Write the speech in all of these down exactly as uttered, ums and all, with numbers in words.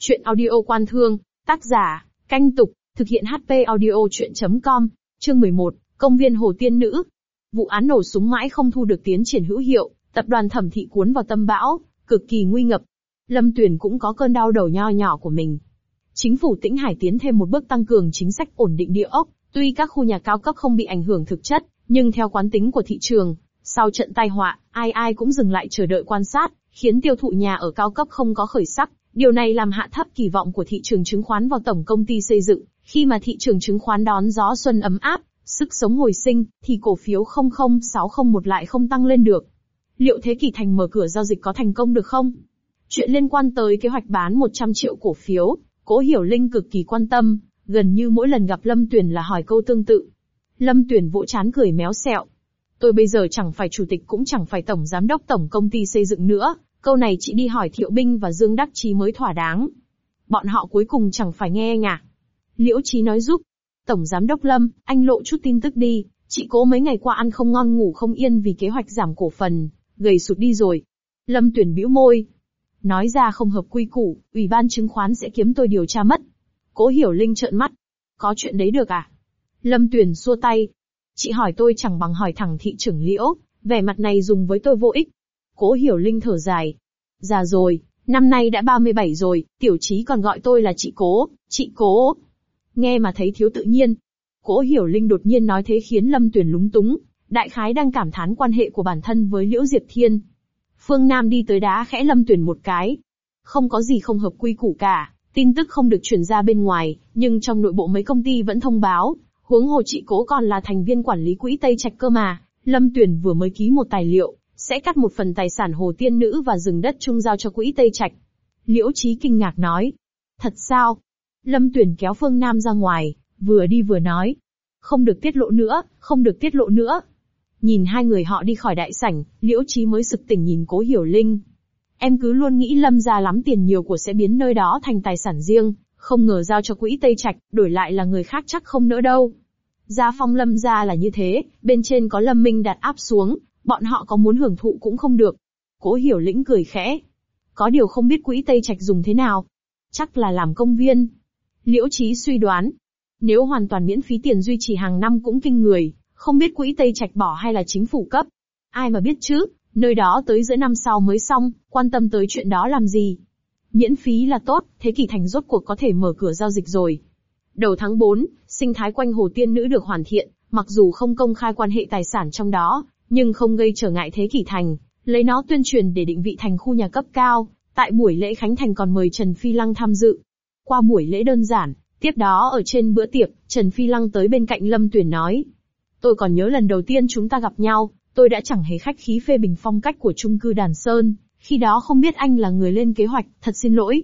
Chuyện audio Quan Thương, tác giả, Canh Tục, thực hiện hát pê audio chuyện chấm com, chương mười một, Công viên Hồ Tiên Nữ. Vụ án nổ súng mãi không thu được tiến triển hữu hiệu, tập đoàn Thẩm Thị cuốn vào tâm bão, cực kỳ nguy ngập. Lâm Tuyền cũng có cơn đau đầu nho nhỏ của mình. Chính phủ Tĩnh Hải tiến thêm một bước tăng cường chính sách ổn định địa ốc, tuy các khu nhà cao cấp không bị ảnh hưởng thực chất, nhưng theo quán tính của thị trường, sau trận tai họa, ai ai cũng dừng lại chờ đợi quan sát, khiến tiêu thụ nhà ở cao cấp không có khởi sắc. Điều này làm hạ thấp kỳ vọng của thị trường chứng khoán vào tổng công ty xây dựng. Khi mà thị trường chứng khoán đón gió xuân ấm áp, sức sống hồi sinh, thì cổ phiếu không không sáu không một lại không tăng lên được. Liệu Thế Kỷ Thành mở cửa giao dịch có thành công được không? Chuyện liên quan tới kế hoạch bán một trăm triệu cổ phiếu, Cố Hiểu Linh cực kỳ quan tâm, gần như mỗi lần gặp Lâm Tuyền là hỏi câu tương tự. Lâm Tuyền vỗ trán cười méo xẹo. Tôi bây giờ chẳng phải chủ tịch cũng chẳng phải tổng giám đốc tổng công ty xây dựng nữa, câu này chị đi hỏi Thiệu Binh và Dương Đắc Chí mới thỏa đáng. Bọn họ cuối cùng chẳng phải nghe ngả. Liễu Chí nói giúp. Tổng giám đốc Lâm, anh lộ chút tin tức đi, chị Cố mấy ngày qua ăn không ngon ngủ không yên vì kế hoạch giảm cổ phần, gầy sụt đi rồi. Lâm Tuyền bĩu môi. Nói ra không hợp quy củ, ủy ban chứng khoán sẽ kiếm tôi điều tra mất. Cố Hiểu Linh trợn mắt. Có chuyện đấy được à? Lâm Tuyền xua tay. Chị hỏi tôi chẳng bằng hỏi thẳng thị trưởng Liễu, vẻ mặt này dùng với tôi vô ích. Cố Hiểu Linh thở dài. Già rồi, năm nay đã ba mươi bảy rồi, Tiểu Chí còn gọi tôi là chị Cố, chị Cố. Nghe mà thấy thiếu tự nhiên. Cố Hiểu Linh đột nhiên nói thế khiến Lâm Tuyền lúng túng, đại khái đang cảm thán quan hệ của bản thân với Liễu Diệp Thiên. Phương Nam đi tới đá khẽ Lâm Tuyền một cái. Không có gì không hợp quy củ cả, tin tức không được truyền ra bên ngoài, nhưng trong nội bộ mấy công ty vẫn thông báo, huống hồ chị Cố còn là thành viên quản lý quỹ Tây Trạch cơ mà. Lâm Tuyền vừa mới ký một tài liệu, sẽ cắt một phần tài sản Hồ Tiên Nữ và rừng đất chung giao cho quỹ Tây Trạch. Liễu Chí kinh ngạc nói. Thật sao? Lâm Tuyền kéo Phương Nam ra ngoài, vừa đi vừa nói. Không được tiết lộ nữa, không được tiết lộ nữa. Nhìn hai người họ đi khỏi đại sảnh, Liễu Chí mới sực tỉnh nhìn Cố Hiểu Linh. Em cứ luôn nghĩ Lâm gia lắm tiền nhiều của sẽ biến nơi đó thành tài sản riêng, không ngờ giao cho quỹ Tây Trạch, đổi lại là người khác chắc không nỡ đâu. Gia phong Lâm gia là như thế, bên trên có Lâm Minh đặt áp xuống, bọn họ có muốn hưởng thụ cũng không được. Cố Hiểu Lĩnh cười khẽ. Có điều không biết quỹ Tây Trạch dùng thế nào. Chắc là làm công viên. Liễu Chí suy đoán. Nếu hoàn toàn miễn phí tiền duy trì hàng năm cũng kinh người, không biết quỹ Tây Trạch bỏ hay là chính phủ cấp. Ai mà biết chứ, nơi đó tới giữa năm sau mới xong, quan tâm tới chuyện đó làm gì. Miễn phí là tốt, Thế Kỷ Thành rốt cuộc có thể mở cửa giao dịch rồi. Đầu tháng tư, sinh thái quanh Hồ Tiên Nữ được hoàn thiện, mặc dù không công khai quan hệ tài sản trong đó, nhưng không gây trở ngại Thế Kỷ Thành, lấy nó tuyên truyền để định vị thành khu nhà cấp cao. Tại buổi lễ khánh thành còn mời Trần Phi Lăng tham dự. Qua buổi lễ đơn giản, tiếp đó ở trên bữa tiệc, Trần Phi Lăng tới bên cạnh Lâm Tuyền nói. Tôi còn nhớ lần đầu tiên chúng ta gặp nhau, tôi đã chẳng hề khách khí phê bình phong cách của chung cư Đàn Sơn, khi đó không biết anh là người lên kế hoạch, thật xin lỗi.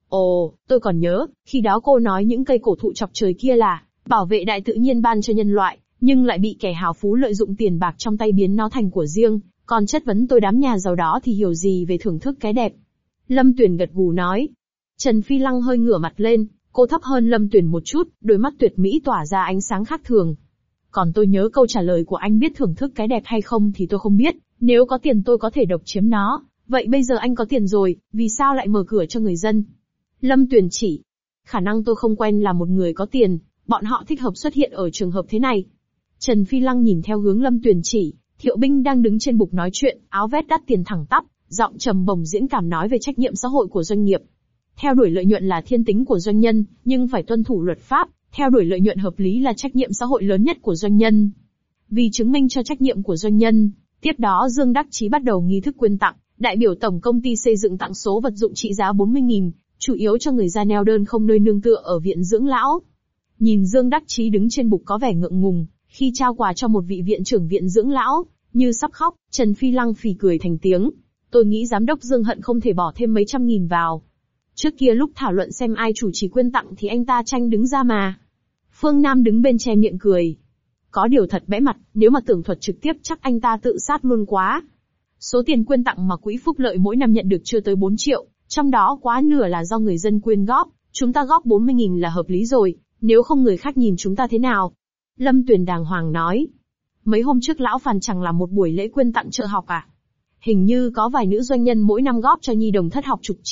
Ồ, tôi còn nhớ, khi đó cô nói những cây cổ thụ chọc trời kia là bảo vệ đại tự nhiên ban cho nhân loại, nhưng lại bị kẻ hào phú lợi dụng tiền bạc trong tay biến nó thành của riêng, còn chất vấn tôi đám nhà giàu đó thì hiểu gì về thưởng thức cái đẹp. Lâm Tuyền gật gù nói. Trần Phi Lăng hơi ngửa mặt lên, cô thấp hơn Lâm Tuyền một chút, đôi mắt tuyệt mỹ tỏa ra ánh sáng khác thường. Còn tôi nhớ câu trả lời của anh biết thưởng thức cái đẹp hay không thì tôi không biết, nếu có tiền tôi có thể độc chiếm nó, vậy bây giờ anh có tiền rồi, vì sao lại mở cửa cho người dân? Lâm Tuyền chỉ. Khả năng tôi không quen là một người có tiền, bọn họ thích hợp xuất hiện ở trường hợp thế này. Trần Phi Lăng nhìn theo hướng Lâm Tuyền chỉ, Thiệu Binh đang đứng trên bục nói chuyện, áo vest đắt tiền thẳng tắp, giọng trầm bổng diễn cảm nói về trách nhiệm xã hội của doanh nghiệp. Theo đuổi lợi nhuận là thiên tính của doanh nhân, nhưng phải tuân thủ luật pháp, theo đuổi lợi nhuận hợp lý là trách nhiệm xã hội lớn nhất của doanh nhân. Vì chứng minh cho trách nhiệm của doanh nhân, tiếp đó Dương Đắc Chí bắt đầu nghi thức quyên tặng, đại biểu tổng công ty xây dựng tặng số vật dụng trị giá bốn mươi nghìn, chủ yếu cho người già neo đơn không nơi nương tựa ở viện dưỡng lão. Nhìn Dương Đắc Chí đứng trên bục có vẻ ngượng ngùng, khi trao quà cho một vị viện trưởng viện dưỡng lão, như sắp khóc, Trần Phi Lăng phì cười thành tiếng. Tôi nghĩ giám đốc Dương hận không thể bỏ thêm mấy trăm nghìn vào. Trước kia lúc thảo luận xem ai chủ trì quyên tặng thì anh ta tranh đứng ra mà. Phương Nam đứng bên che miệng cười. Có điều thật bẽ mặt, nếu mà tường thuật trực tiếp chắc anh ta tự sát luôn quá. Số tiền quyên tặng mà quỹ phúc lợi mỗi năm nhận được chưa tới bốn triệu, trong đó quá nửa là do người dân quyên góp, chúng ta góp bốn mươi nghìn là hợp lý rồi, nếu không người khác nhìn chúng ta thế nào? Lâm Tuyền đàng hoàng nói. Mấy hôm trước lão Phàn chẳng làm một buổi lễ quyên tặng trợ học à? Hình như có vài nữ doanh nhân mỗi năm góp cho nhi đồng thất học chục triệu,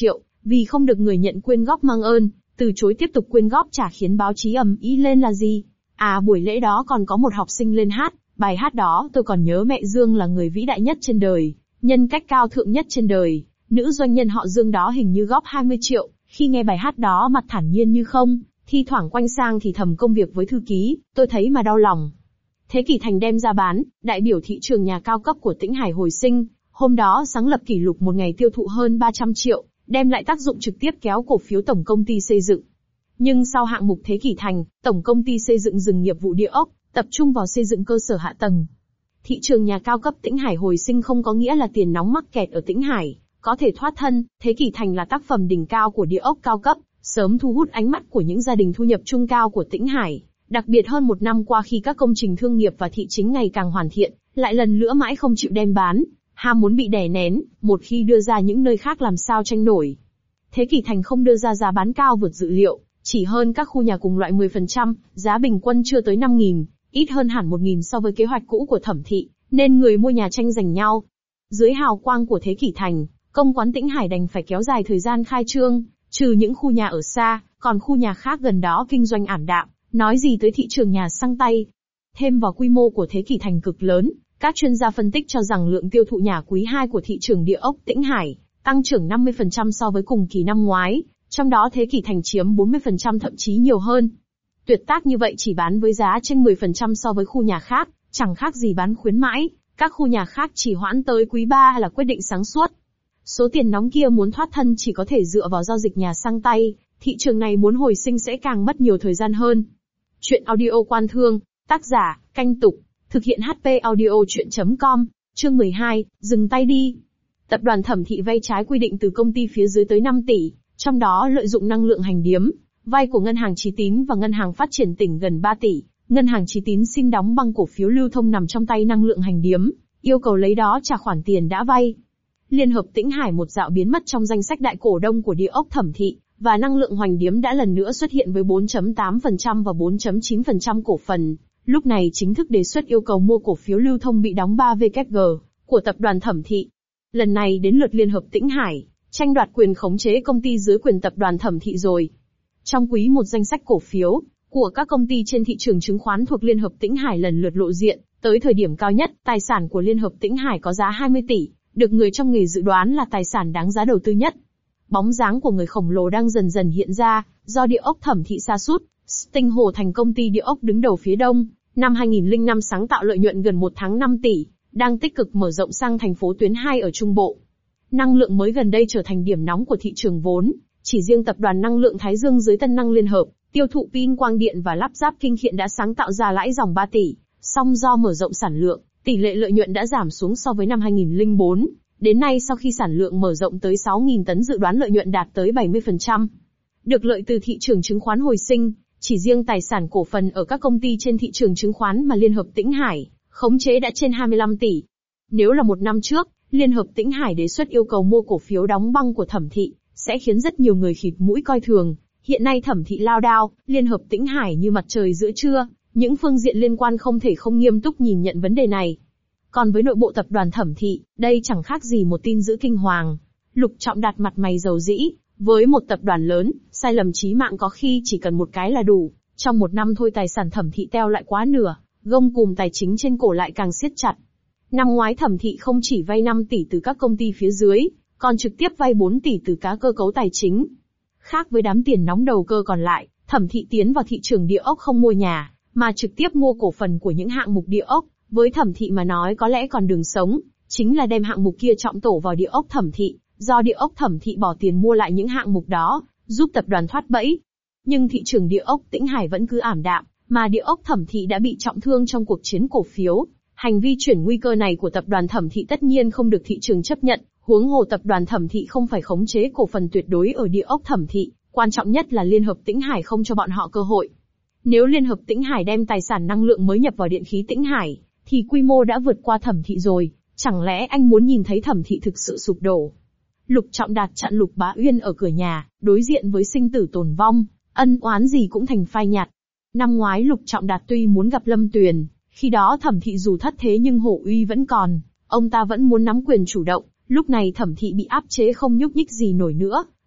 Vì không được người nhận quyên góp mang ơn, từ chối tiếp tục quyên góp trả khiến báo chí ầm ĩ lên là gì? À, buổi lễ đó còn có một học sinh lên hát, bài hát đó tôi còn nhớ mẹ Dương là người vĩ đại nhất trên đời, nhân cách cao thượng nhất trên đời. Nữ doanh nhân họ Dương đó hình như góp hai mươi triệu, khi nghe bài hát đó mặt thản nhiên như không, thi thoảng quanh sang thì thầm công việc với thư ký, tôi thấy mà đau lòng. Thế Kỷ Thành đem ra bán, đại biểu thị trường nhà cao cấp của Tĩnh Hải hồi sinh, hôm đó sáng lập kỷ lục một ngày tiêu thụ hơn ba trăm triệu, đem lại tác dụng trực tiếp kéo cổ phiếu tổng công ty xây dựng. Nhưng sau hạng mục Thế Kỷ Thành, tổng công ty xây dựng dừng nghiệp vụ địa ốc, tập trung vào xây dựng cơ sở hạ tầng. Thị trường nhà cao cấp Tĩnh Hải hồi sinh không có nghĩa là tiền nóng mắc kẹt ở Tĩnh Hải có thể thoát thân. Thế Kỷ Thành là tác phẩm đỉnh cao của địa ốc cao cấp, sớm thu hút ánh mắt của những gia đình thu nhập trung cao của Tĩnh Hải. Đặc biệt hơn một năm qua khi các công trình thương nghiệp và thị chính ngày càng hoàn thiện, lại lần nữa mãi không chịu đem bán, ham muốn bị đè nén, một khi đưa ra những nơi khác làm sao tranh nổi. Thế Kỷ Thành không đưa ra giá bán cao vượt dự liệu, chỉ hơn các khu nhà cùng loại mười phần trăm, giá bình quân chưa tới năm nghìn, ít hơn hẳn một nghìn so với kế hoạch cũ của Thẩm Thị, nên người mua nhà tranh giành nhau. Dưới hào quang của Thế Kỷ Thành, công quán Tĩnh Hải đành phải kéo dài thời gian khai trương, trừ những khu nhà ở xa, còn khu nhà khác gần đó kinh doanh ảm đạm, nói gì tới thị trường nhà sang tay. Thêm vào quy mô của Thế Kỷ Thành cực lớn, các chuyên gia phân tích cho rằng lượng tiêu thụ nhà quý hai của thị trường địa ốc Tĩnh Hải tăng trưởng năm mươi phần trăm so với cùng kỳ năm ngoái, trong đó Thế Kỷ Thành chiếm bốn mươi phần trăm thậm chí nhiều hơn. Tuyệt tác như vậy chỉ bán với giá trên mười phần trăm so với khu nhà khác, chẳng khác gì bán khuyến mãi, các khu nhà khác chỉ hoãn tới quý ba là quyết định sáng suốt. Số tiền nóng kia muốn thoát thân chỉ có thể dựa vào giao dịch nhà sang tay, thị trường này muốn hồi sinh sẽ càng mất nhiều thời gian hơn. Chuyện audio quan thương, tác giả, Canh Tục, thực hiện hát pê audio chuyện chấm com, chương mười hai, dừng tay đi. Tập đoàn Thẩm Thị vay trái quy định từ công ty phía dưới tới năm tỷ, trong đó lợi dụng năng lượng hành điếm, vay của Ngân hàng Chí Tín và Ngân hàng Phát triển tỉnh gần ba tỷ. Ngân hàng Chí Tín xin đóng băng cổ phiếu lưu thông nằm trong tay năng lượng hành điếm, yêu cầu lấy đó trả khoản tiền đã vay. Liên hợp Tĩnh Hải một dạo biến mất trong danh sách đại cổ đông của địa ốc Thẩm Thị, và năng lượng hoành điếm đã lần nữa xuất hiện với bốn phẩy tám phần trăm và bốn phẩy chín phần trăm cổ phần. Lúc này chính thức đề xuất yêu cầu mua cổ phiếu lưu thông bị đóng ba W G của tập đoàn Thẩm Thị. Lần này đến lượt Liên hợp Tĩnh Hải, tranh đoạt quyền khống chế công ty dưới quyền tập đoàn Thẩm Thị rồi. Trong quý một danh sách cổ phiếu của các công ty trên thị trường chứng khoán thuộc Liên hợp Tĩnh Hải lần lượt lộ diện, tới thời điểm cao nhất, tài sản của Liên hợp Tĩnh Hải có giá hai mươi tỷ, được người trong nghề dự đoán là tài sản đáng giá đầu tư nhất. Bóng dáng của người khổng lồ đang dần dần hiện ra, do địa ốc Thẩm Thị sa sút, Sting Hồ thành công ty địa ốc đứng đầu phía Đông, năm hai nghìn lẻ năm sáng tạo lợi nhuận gần một tháng năm tỷ, đang tích cực mở rộng sang thành phố tuyến hai ở Trung Bộ. Năng lượng mới gần đây trở thành điểm nóng của thị trường vốn, chỉ riêng tập đoàn năng lượng Thái Dương dưới Tân Năng Liên Hợp, tiêu thụ pin quang điện và lắp ráp kinh khiện đã sáng tạo ra lãi dòng ba tỷ, song do mở rộng sản lượng, tỷ lệ lợi nhuận đã giảm xuống so với năm hai nghìn lẻ bốn. Đến nay sau khi sản lượng mở rộng tới sáu nghìn tấn dự đoán lợi nhuận đạt tới bảy mươi phần trăm. Được lợi từ thị trường chứng khoán hồi sinh, chỉ riêng tài sản cổ phần ở các công ty trên thị trường chứng khoán mà Liên hợp Tĩnh Hải khống chế đã trên hai mươi lăm tỷ. Nếu là một năm trước, Liên hợp Tĩnh Hải đề xuất yêu cầu mua cổ phiếu đóng băng của Thẩm Thị, sẽ khiến rất nhiều người khịt mũi coi thường. Hiện nay Thẩm Thị lao đao, Liên hợp Tĩnh Hải như mặt trời giữa trưa, những phương diện liên quan không thể không nghiêm túc nhìn nhận vấn đề này. Còn với nội bộ tập đoàn Thẩm Thị, đây chẳng khác gì một tin dữ kinh hoàng. Lục Trọng Đạt mặt mày dầu dĩ, với một tập đoàn lớn, sai lầm chí mạng có khi chỉ cần một cái là đủ. Trong một năm thôi tài sản Thẩm Thị teo lại quá nửa, gông cùm tài chính trên cổ lại càng siết chặt. Năm ngoái Thẩm Thị không chỉ vay năm tỷ từ các công ty phía dưới, còn trực tiếp vay bốn tỷ từ các cơ cấu tài chính. Khác với đám tiền nóng đầu cơ còn lại, Thẩm Thị tiến vào thị trường địa ốc không mua nhà, mà trực tiếp mua cổ phần của những hạng mục địa ốc. Với Thẩm Thị mà nói có lẽ còn đường sống, chính là đem hạng mục kia trọng tổ vào địa ốc Thẩm Thị, do địa ốc Thẩm Thị bỏ tiền mua lại những hạng mục đó, giúp tập đoàn thoát bẫy. Nhưng thị trường địa ốc Tĩnh Hải vẫn cứ ảm đạm, mà địa ốc Thẩm Thị đã bị trọng thương trong cuộc chiến cổ phiếu. Hành vi chuyển nguy cơ này của tập đoàn Thẩm Thị tất nhiên không được thị trường chấp nhận, huống hồ tập đoàn Thẩm Thị không phải khống chế cổ phần tuyệt đối ở địa ốc Thẩm Thị, quan trọng nhất là Liên hợp Tĩnh Hải không cho bọn họ cơ hội. Nếu Liên hợp Tĩnh Hải đem tài sản năng lượng mới nhập vào điện khí Tĩnh Hải, thì quy mô đã vượt qua Thẩm Thị rồi, chẳng lẽ anh muốn nhìn thấy Thẩm Thị thực sự sụp đổ? Lục Trọng Đạt chặn Lục Bá Uyên ở cửa nhà, đối diện với sinh tử tồn vong, ân oán gì cũng thành phai nhạt. Năm ngoái Lục Trọng Đạt tuy muốn gặp Lâm Tuyền, khi đó Thẩm Thị dù thất thế nhưng hổ uy vẫn còn, ông ta vẫn muốn nắm quyền chủ động, lúc này Thẩm Thị bị áp chế không nhúc nhích gì nổi nữa,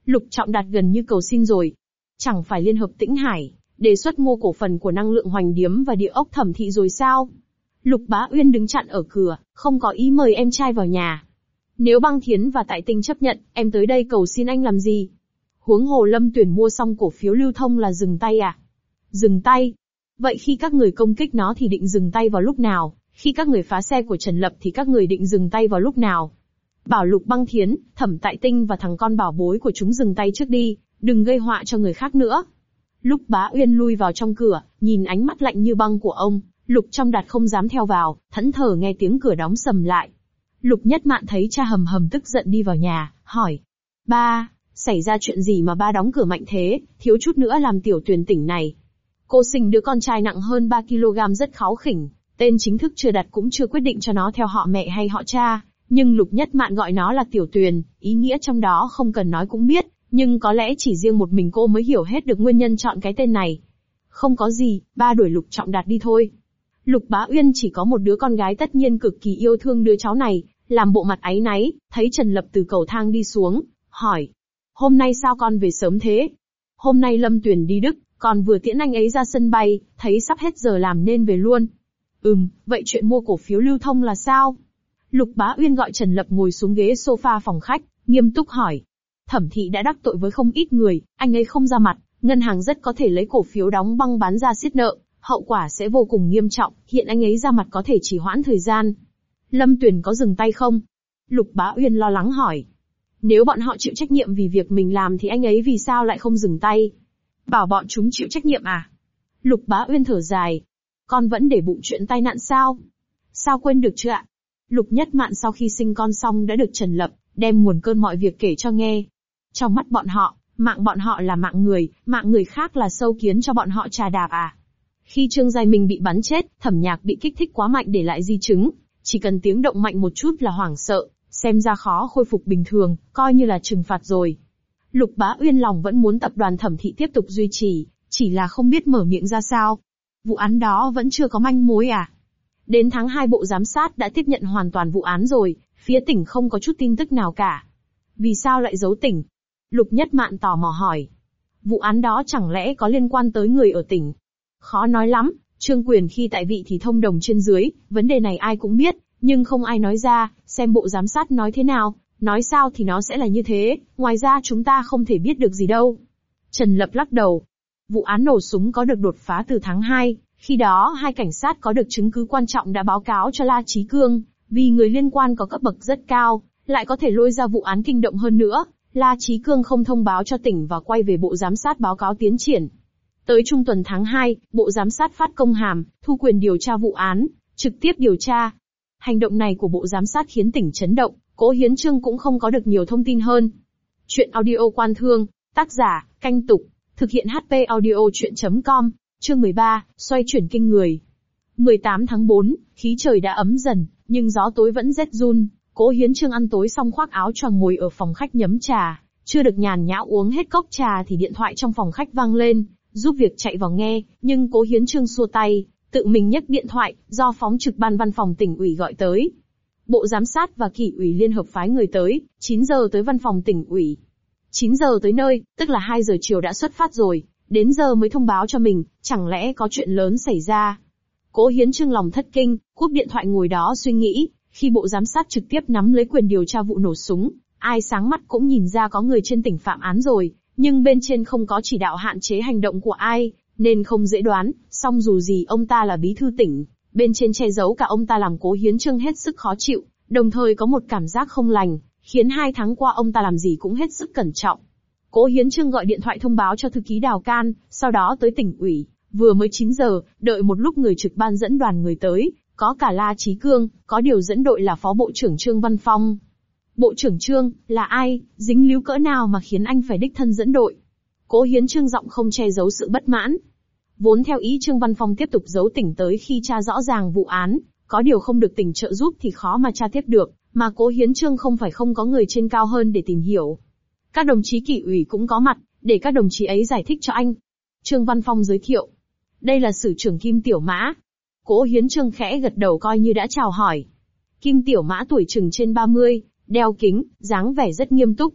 Lục Trọng Đạt gần như cầu xin rồi. Chẳng phải Liên hợp Tĩnh Hải đề xuất mua cổ phần của năng lượng Hoành Điếm và địa ốc Thẩm Thị rồi sao? Lục Bá Uyên đứng chặn ở cửa, không có ý mời em trai vào nhà. Nếu Băng Thiến và Tại Tinh chấp nhận, em tới đây cầu xin anh làm gì? Huống hồ Lâm Tuyển mua xong cổ phiếu lưu thông là dừng tay à? Dừng tay? Vậy khi các người công kích nó thì định dừng tay vào lúc nào? Khi các người phá xe của Trần Lập thì các người định dừng tay vào lúc nào? Bảo Lục Băng Thiến, Thẩm Tại Tinh và thằng con bảo bối của chúng dừng tay trước đi, đừng gây họa cho người khác nữa. Lúc Bá Uyên lui vào trong cửa, nhìn ánh mắt lạnh như băng của ông, Lục Trọng Đạt không dám theo vào, thẫn thờ nghe tiếng cửa đóng sầm lại. Lục Nhất Mạn thấy cha hầm hầm tức giận đi vào nhà, hỏi. Ba, xảy ra chuyện gì mà ba đóng cửa mạnh thế, thiếu chút nữa làm Tiểu Tuyền tỉnh này. Cô sinh đứa con trai nặng hơn ba ki lô gam rất kháu khỉnh, tên chính thức chưa đặt cũng chưa quyết định cho nó theo họ mẹ hay họ cha, nhưng Lục Nhất Mạn gọi nó là Tiểu Tuyền, ý nghĩa trong đó không cần nói cũng biết, nhưng có lẽ chỉ riêng một mình cô mới hiểu hết được nguyên nhân chọn cái tên này. Không có gì, ba đuổi Lục Trọng Đạt đi thôi. Lục Bá Uyên chỉ có một đứa con gái tất nhiên cực kỳ yêu thương đứa cháu này, làm bộ mặt áy náy, thấy Trần Lập từ cầu thang đi xuống, hỏi. Hôm nay sao con về sớm thế? Hôm nay Lâm Tuyền đi Đức, còn vừa tiễn anh ấy ra sân bay, thấy sắp hết giờ làm nên về luôn. Ừm, vậy chuyện mua cổ phiếu lưu thông là sao? Lục Bá Uyên gọi Trần Lập ngồi xuống ghế sofa phòng khách, nghiêm túc hỏi. Thẩm Thị đã đắc tội với không ít người, anh ấy không ra mặt, ngân hàng rất có thể lấy cổ phiếu đóng băng bán ra siết nợ, hậu quả sẽ vô cùng nghiêm trọng, hiện anh ấy ra mặt có thể chỉ hoãn thời gian. Lâm Tuyền có dừng tay không? Lục Bá Uyên lo lắng hỏi. Nếu bọn họ chịu trách nhiệm vì việc mình làm thì anh ấy vì sao lại không dừng tay? Bảo bọn chúng chịu trách nhiệm à? Lục Bá Uyên thở dài. Con vẫn để bụng chuyện tai nạn sao? Sao quên được chưa ạ? Lục Nhất Mạn sau khi sinh con xong đã được Trần Lập đem nguồn cơn mọi việc kể cho nghe. Trong mắt bọn họ, mạng bọn họ là mạng người, mạng người khác là sâu kiến cho bọn họ trà đạp à? Khi Trương Giai Minh bị bắn chết, Thẩm Nhạc bị kích thích quá mạnh để lại di chứng, chỉ cần tiếng động mạnh một chút là hoảng sợ, xem ra khó khôi phục bình thường, coi như là trừng phạt rồi. Lục Bá Uyên lòng vẫn muốn tập đoàn Thẩm Thị tiếp tục duy trì, chỉ là không biết mở miệng ra sao. Vụ án đó vẫn chưa có manh mối à? Đến tháng hai Bộ Giám sát đã tiếp nhận hoàn toàn vụ án rồi, phía tỉnh không có chút tin tức nào cả. Vì sao lại giấu tỉnh? Lục Nhất Mạn tò mò hỏi. Vụ án đó chẳng lẽ có liên quan tới người ở tỉnh? Khó nói lắm, Trương Quyền khi tại vị thì thông đồng trên dưới, vấn đề này ai cũng biết, nhưng không ai nói ra, xem Bộ Giám sát nói thế nào, nói sao thì nó sẽ là như thế, ngoài ra chúng ta không thể biết được gì đâu. Trần Lập lắc đầu. Vụ án nổ súng có được đột phá từ tháng hai, khi đó hai cảnh sát có được chứng cứ quan trọng đã báo cáo cho La Chí Cương, vì người liên quan có cấp bậc rất cao, lại có thể lôi ra vụ án kinh động hơn nữa, La Chí Cương không thông báo cho tỉnh và quay về Bộ Giám sát báo cáo tiến triển. Tới trung tuần tháng hai, Bộ Giám sát phát công hàm, thu quyền điều tra vụ án, trực tiếp điều tra. Hành động này của Bộ Giám sát khiến tỉnh chấn động, Cố Hiến Chương cũng không có được nhiều thông tin hơn. Chuyện audio Quan Thương, tác giả, Canh Tục, thực hiện hát pê audio chuyện chấm com, chương mười ba, xoay chuyển kinh người. mười tám tháng tư, khí trời đã ấm dần, nhưng gió tối vẫn rét run. Cố Hiến Chương ăn tối xong khoác áo choàng ngồi ở phòng khách nhấm trà, chưa được nhàn nhã uống hết cốc trà thì điện thoại trong phòng khách vang lên, giúp việc chạy vào nghe, nhưng Cố Hiến Chương xua tay, tự mình nhấc điện thoại, do phóng trực ban văn phòng tỉnh ủy gọi tới. Bộ Giám sát và Kỷ ủy liên hợp phái người tới, chín giờ tới văn phòng tỉnh ủy. chín giờ tới nơi, tức là hai giờ chiều đã xuất phát rồi, đến giờ mới thông báo cho mình, chẳng lẽ có chuyện lớn xảy ra. Cố Hiến Chương lòng thất kinh, cúp điện thoại ngồi đó suy nghĩ, khi Bộ Giám sát trực tiếp nắm lấy quyền điều tra vụ nổ súng, ai sáng mắt cũng nhìn ra có người trên tỉnh phạm án rồi, nhưng bên trên không có chỉ đạo hạn chế hành động của ai, nên không dễ đoán, song dù gì ông ta là bí thư tỉnh, bên trên che giấu cả ông ta làm Cố Hiến Chương hết sức khó chịu, đồng thời có một cảm giác không lành, khiến hai tháng qua ông ta làm gì cũng hết sức cẩn trọng. Cố Hiến Chương gọi điện thoại thông báo cho thư ký Đào Can, sau đó tới tỉnh ủy, vừa mới chín giờ, đợi một lúc người trực ban dẫn đoàn người tới, có cả La Chí Cương, có điều dẫn đội là Phó Bộ trưởng Trương Văn Phong. Bộ trưởng Trương, là ai, dính líu cỡ nào mà khiến anh phải đích thân dẫn đội? Cố Hiến Chương giọng không che giấu sự bất mãn. Vốn theo ý Trương Văn Phong tiếp tục giấu tỉnh tới khi tra rõ ràng vụ án, có điều không được tỉnh trợ giúp thì khó mà tra tiếp được, mà Cố Hiến Chương không phải không có người trên cao hơn để tìm hiểu. Các đồng chí Kỷ ủy cũng có mặt, để các đồng chí ấy giải thích cho anh. Trương Văn Phong giới thiệu. Đây là Sử trưởng Kim Tiểu Mã. Cố Hiến Chương khẽ gật đầu coi như đã chào hỏi. Kim Tiểu Mã tuổi chừng trên ba mươi, đeo kính, dáng vẻ rất nghiêm túc.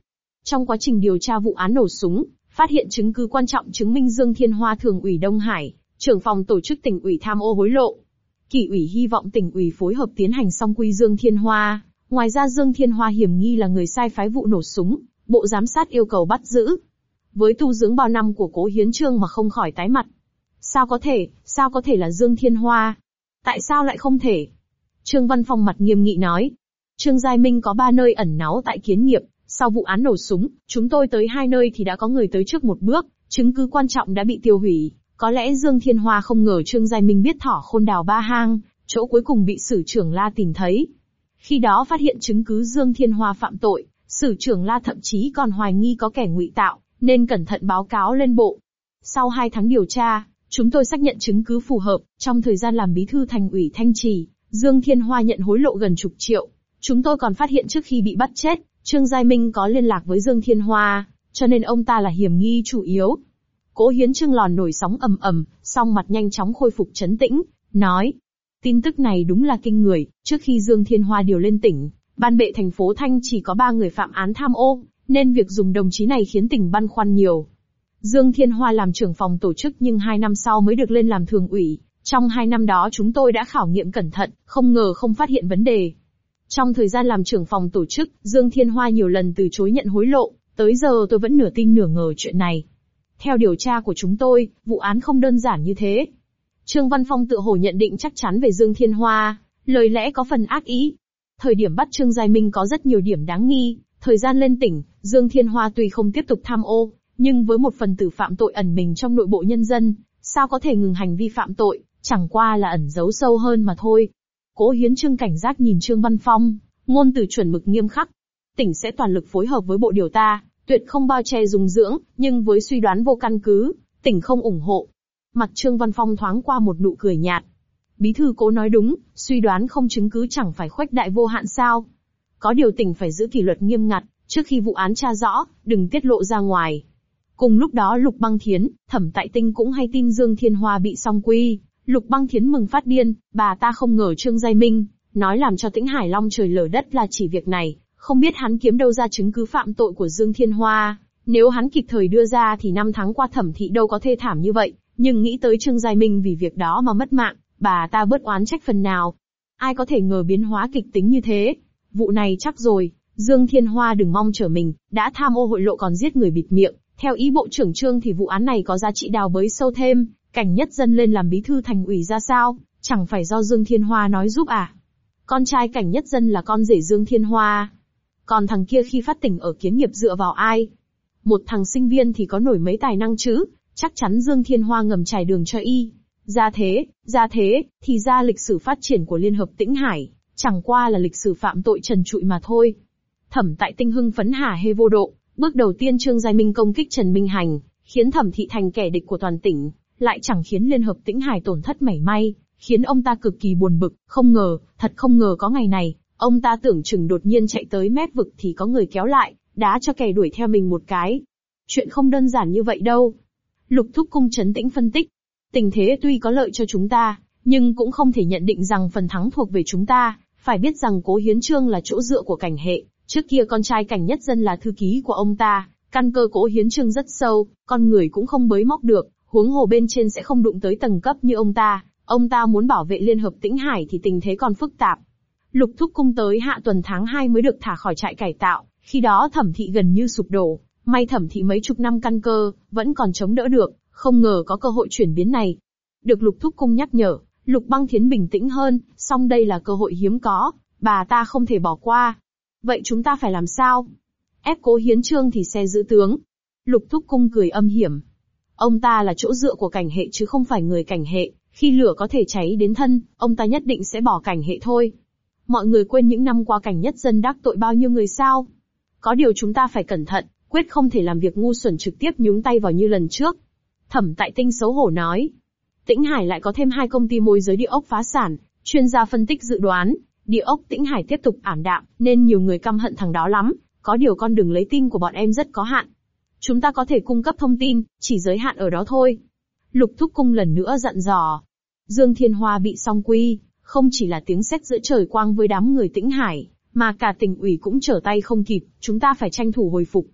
Trong quá trình điều tra vụ án nổ súng, phát hiện chứng cứ quan trọng chứng minh Dương Thiên Hoa Thường ủy Đông Hải, trưởng phòng tổ chức tỉnh ủy tham ô hối lộ. Kỷ ủy hy vọng tỉnh ủy phối hợp tiến hành song quy Dương Thiên Hoa. Ngoài ra Dương Thiên Hoa hiểm nghi là người sai phái vụ nổ súng, Bộ Giám sát yêu cầu bắt giữ. Với tu dưỡng bao năm của Cố Hiến Chương mà không khỏi tái mặt. Sao có thể, sao có thể là Dương Thiên Hoa? Tại sao lại không thể? Trương Văn Phong mặt nghiêm nghị nói. Trương Giai Minh có ba nơi ẩn náu tại Kiến Nghiệp, sau vụ án nổ súng, chúng tôi tới hai nơi thì đã có người tới trước một bước, chứng cứ quan trọng đã bị tiêu hủy. Có lẽ Dương Thiên Hoa không ngờ Trương Giai Minh biết thỏ khôn đào ba hang, chỗ cuối cùng bị Sử trưởng La tìm thấy. Khi đó phát hiện chứng cứ Dương Thiên Hoa phạm tội, Sử trưởng La thậm chí còn hoài nghi có kẻ ngụy tạo, nên cẩn thận báo cáo lên bộ. Sau hai tháng điều tra, chúng tôi xác nhận chứng cứ phù hợp, trong thời gian làm bí thư thành ủy Thanh Trì, Dương Thiên Hoa nhận hối lộ gần chục triệu. Chúng tôi còn phát hiện trước khi bị bắt chết, Trương Giai Minh có liên lạc với Dương Thiên Hoa, cho nên ông ta là hiểm nghi chủ yếu. Cố Hiến Chương lòn nổi sóng ầm ầm, song mặt nhanh chóng khôi phục trấn tĩnh, nói. Tin tức này đúng là kinh người, trước khi Dương Thiên Hoa điều lên tỉnh, ban bệ thành phố Thanh chỉ có ba người phạm án tham ô, nên việc dùng đồng chí này khiến tỉnh băn khoăn nhiều. Dương Thiên Hoa làm trưởng phòng tổ chức nhưng hai năm sau mới được lên làm thường ủy, trong hai năm đó chúng tôi đã khảo nghiệm cẩn thận, không ngờ không phát hiện vấn đề. Trong thời gian làm trưởng phòng tổ chức, Dương Thiên Hoa nhiều lần từ chối nhận hối lộ, tới giờ tôi vẫn nửa tin nửa ngờ chuyện này. Theo điều tra của chúng tôi, vụ án không đơn giản như thế. Trương Văn Phong tự hồ nhận định chắc chắn về Dương Thiên Hoa, lời lẽ có phần ác ý. Thời điểm bắt Trương Giai Minh có rất nhiều điểm đáng nghi, thời gian lên tỉnh, Dương Thiên Hoa tuy không tiếp tục tham ô, nhưng với một phần tử phạm tội ẩn mình trong nội bộ nhân dân, sao có thể ngừng hành vi phạm tội, chẳng qua là ẩn giấu sâu hơn mà thôi. Cố Hiến Chương cảnh giác nhìn Trương Văn Phong, ngôn từ chuẩn mực nghiêm khắc. Tỉnh sẽ toàn lực phối hợp với bộ điều ta, tuyệt không bao che dung dưỡng, nhưng với suy đoán vô căn cứ, tỉnh không ủng hộ. Mặt Trương Văn Phong thoáng qua một nụ cười nhạt. Bí thư Cố nói đúng, suy đoán không chứng cứ chẳng phải khuếch đại vô hạn sao. Có điều tỉnh phải giữ kỷ luật nghiêm ngặt, trước khi vụ án tra rõ, đừng tiết lộ ra ngoài. Cùng lúc đó Lục Băng Thiến, Thẩm Tại Tinh cũng hay tin Dương Thiên Hoa bị song quy. Lục Băng Thiến mừng phát điên, bà ta không ngờ Trương Giai Minh, nói làm cho Tĩnh Hải long trời lở đất là chỉ việc này, không biết hắn kiếm đâu ra chứng cứ phạm tội của Dương Thiên Hoa. Nếu hắn kịp thời đưa ra thì năm tháng qua thẩm thị đâu có thê thảm như vậy, nhưng nghĩ tới Trương Giai Minh vì việc đó mà mất mạng, bà ta bớt oán trách phần nào. Ai có thể ngờ biến hóa kịch tính như thế. Vụ này chắc rồi, Dương Thiên Hoa đừng mong trở mình, đã tham ô hối lộ còn giết người bịt miệng. Theo ý Bộ trưởng Trương thì vụ án này có giá trị đào bới sâu thêm, Cảnh Nhất Dân lên làm bí thư thành ủy ra sao, chẳng phải do Dương Thiên Hoa nói giúp à? Con trai Cảnh Nhất Dân là con rể Dương Thiên Hoa. Còn thằng kia khi phát tỉnh ở Kiến Nghiệp dựa vào ai? Một thằng sinh viên thì có nổi mấy tài năng chứ, chắc chắn Dương Thiên Hoa ngầm trải đường cho y. Ra thế, ra thế, thì ra lịch sử phát triển của Liên hợp Tĩnh Hải, chẳng qua là lịch sử phạm tội trần trụi mà thôi. Thẩm Tại Tinh hưng phấn hả hê vô độ, bước đầu tiên Trương Giai Minh công kích Trần Minh Hành, khiến Thẩm thị thành kẻ địch của toàn tỉnh, lại chẳng khiến Liên hợp Tĩnh Hải tổn thất mảy may, khiến ông ta cực kỳ buồn bực, không ngờ, thật không ngờ có ngày này, ông ta tưởng chừng đột nhiên chạy tới mép vực thì có người kéo lại, đá cho kẻ đuổi theo mình một cái. Chuyện không đơn giản như vậy đâu. Lục Thúc Cung trấn tĩnh phân tích, tình thế tuy có lợi cho chúng ta, nhưng cũng không thể nhận định rằng phần thắng thuộc về chúng ta, phải biết rằng Cố Hiến Chương là chỗ dựa của Cảnh hệ, trước kia con trai Cảnh Nhất Dân là thư ký của ông ta, căn cơ Cố Hiến Chương rất sâu, con người cũng không bới móc được, huống hồ bên trên sẽ không đụng tới tầng cấp như ông ta, ông ta muốn bảo vệ Liên hợp Tĩnh Hải thì tình thế còn phức tạp. Lục Thúc Cung tới hạ tuần tháng hai mới được thả khỏi trại cải tạo, khi đó Thẩm thị gần như sụp đổ, may Thẩm thị mấy chục năm căn cơ, vẫn còn chống đỡ được, không ngờ có cơ hội chuyển biến này. Được Lục Thúc Cung nhắc nhở, Lục Băng Thiến bình tĩnh hơn, song đây là cơ hội hiếm có, bà ta không thể bỏ qua. Vậy chúng ta phải làm sao? Ép Cố Hiến Chương thì xe giữ tướng. Lục Thúc Cung cười âm hiểm. Ông ta là chỗ dựa của Cảnh hệ chứ không phải người Cảnh hệ, khi lửa có thể cháy đến thân, ông ta nhất định sẽ bỏ Cảnh hệ thôi. Mọi người quên những năm qua Cảnh Nhất Dân đắc tội bao nhiêu người sao? Có điều chúng ta phải cẩn thận, quyết không thể làm việc ngu xuẩn trực tiếp nhúng tay vào như lần trước. Thẩm Tại Tinh xấu hổ nói. Tĩnh Hải lại có thêm hai công ty môi giới địa ốc phá sản, chuyên gia phân tích dự đoán, địa ốc Tĩnh Hải tiếp tục ảm đạm, nên nhiều người căm hận thằng đó lắm, có điều con đường lấy tin của bọn em rất có hạn. Chúng ta có thể cung cấp thông tin, chỉ giới hạn ở đó thôi. Lục Thúc Cung lần nữa dặn dò. Dương Thiên Hoa bị song quy, không chỉ là tiếng sét giữa trời quang với đám người Tĩnh Hải, mà cả tỉnh ủy cũng trở tay không kịp, chúng ta phải tranh thủ hồi phục.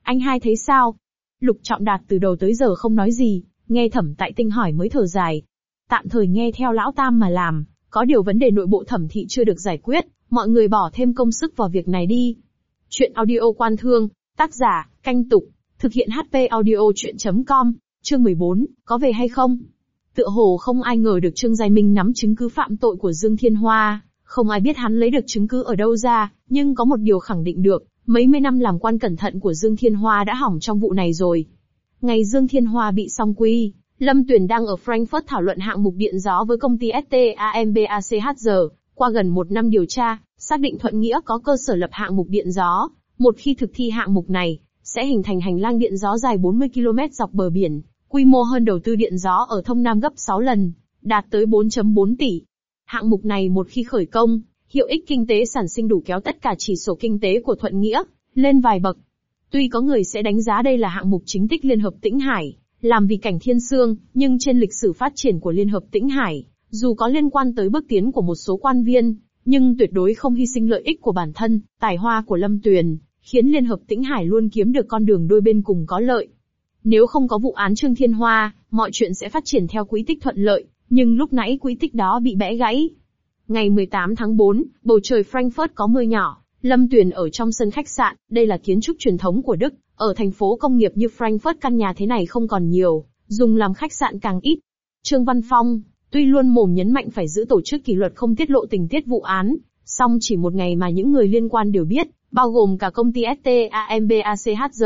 Anh hai thấy sao? Lục Trọng Đạt từ đầu tới giờ không nói gì, nghe Thẩm Tại Tinh hỏi mới thở dài. Tạm thời nghe theo lão tam mà làm, có điều vấn đề nội bộ thẩm thị chưa được giải quyết, mọi người bỏ thêm công sức vào việc này đi. Chuyện audio Quan Thương, tác giả, Canh Tục, thực hiện hát pê audio chuyện chấm com, chương mười bốn, có về hay không? Tựa hồ không ai ngờ được Trương Giai Minh nắm chứng cứ phạm tội của Dương Thiên Hoa, không ai biết hắn lấy được chứng cứ ở đâu ra, nhưng có một điều khẳng định được, mấy mươi năm làm quan cẩn thận của Dương Thiên Hoa đã hỏng trong vụ này rồi. Ngày Dương Thiên Hoa bị song quy, Lâm Tuyền đang ở Frankfurt thảo luận hạng mục điện gió với công ty STAMBACHR, qua gần một năm điều tra, xác định Thuận Nghĩa có cơ sở lập hạng mục điện gió. Một khi thực thi hạng mục này, sẽ hình thành hành lang điện gió dài bốn mươi ki lô mét dọc bờ biển, quy mô hơn đầu tư điện gió ở Thông Nam gấp sáu lần, đạt tới bốn phẩy bốn tỷ. Hạng mục này một khi khởi công, hiệu ích kinh tế sản sinh đủ kéo tất cả chỉ số kinh tế của Thuận Nghĩa lên vài bậc. Tuy có người sẽ đánh giá đây là hạng mục chính tích Liên Hợp Tĩnh Hải, làm vì cảnh thiên sương, nhưng trên lịch sử phát triển của Liên Hợp Tĩnh Hải, dù có liên quan tới bước tiến của một số quan viên, nhưng tuyệt đối không hy sinh lợi ích của bản thân, tài hoa của Lâm Tuyền, khiến Liên Hợp Tĩnh Hải luôn kiếm được con đường đôi bên cùng có lợi. Nếu không có vụ án Trương Thiên Hoa, mọi chuyện sẽ phát triển theo quỹ tích thuận lợi, nhưng lúc nãy quỹ tích đó bị bẽ gãy. Ngày mười tám tháng tư, bầu trời Frankfurt có mưa nhỏ, Lâm Tuyền ở trong sân khách sạn, đây là kiến trúc truyền thống của Đức, ở thành phố công nghiệp như Frankfurt căn nhà thế này không còn nhiều, dùng làm khách sạn càng ít. Trương Văn Phong, tuy luôn mồm nhấn mạnh phải giữ tổ chức kỷ luật không tiết lộ tình tiết vụ án, song chỉ một ngày mà những người liên quan đều biết, bao gồm cả công ty STAMBACHR.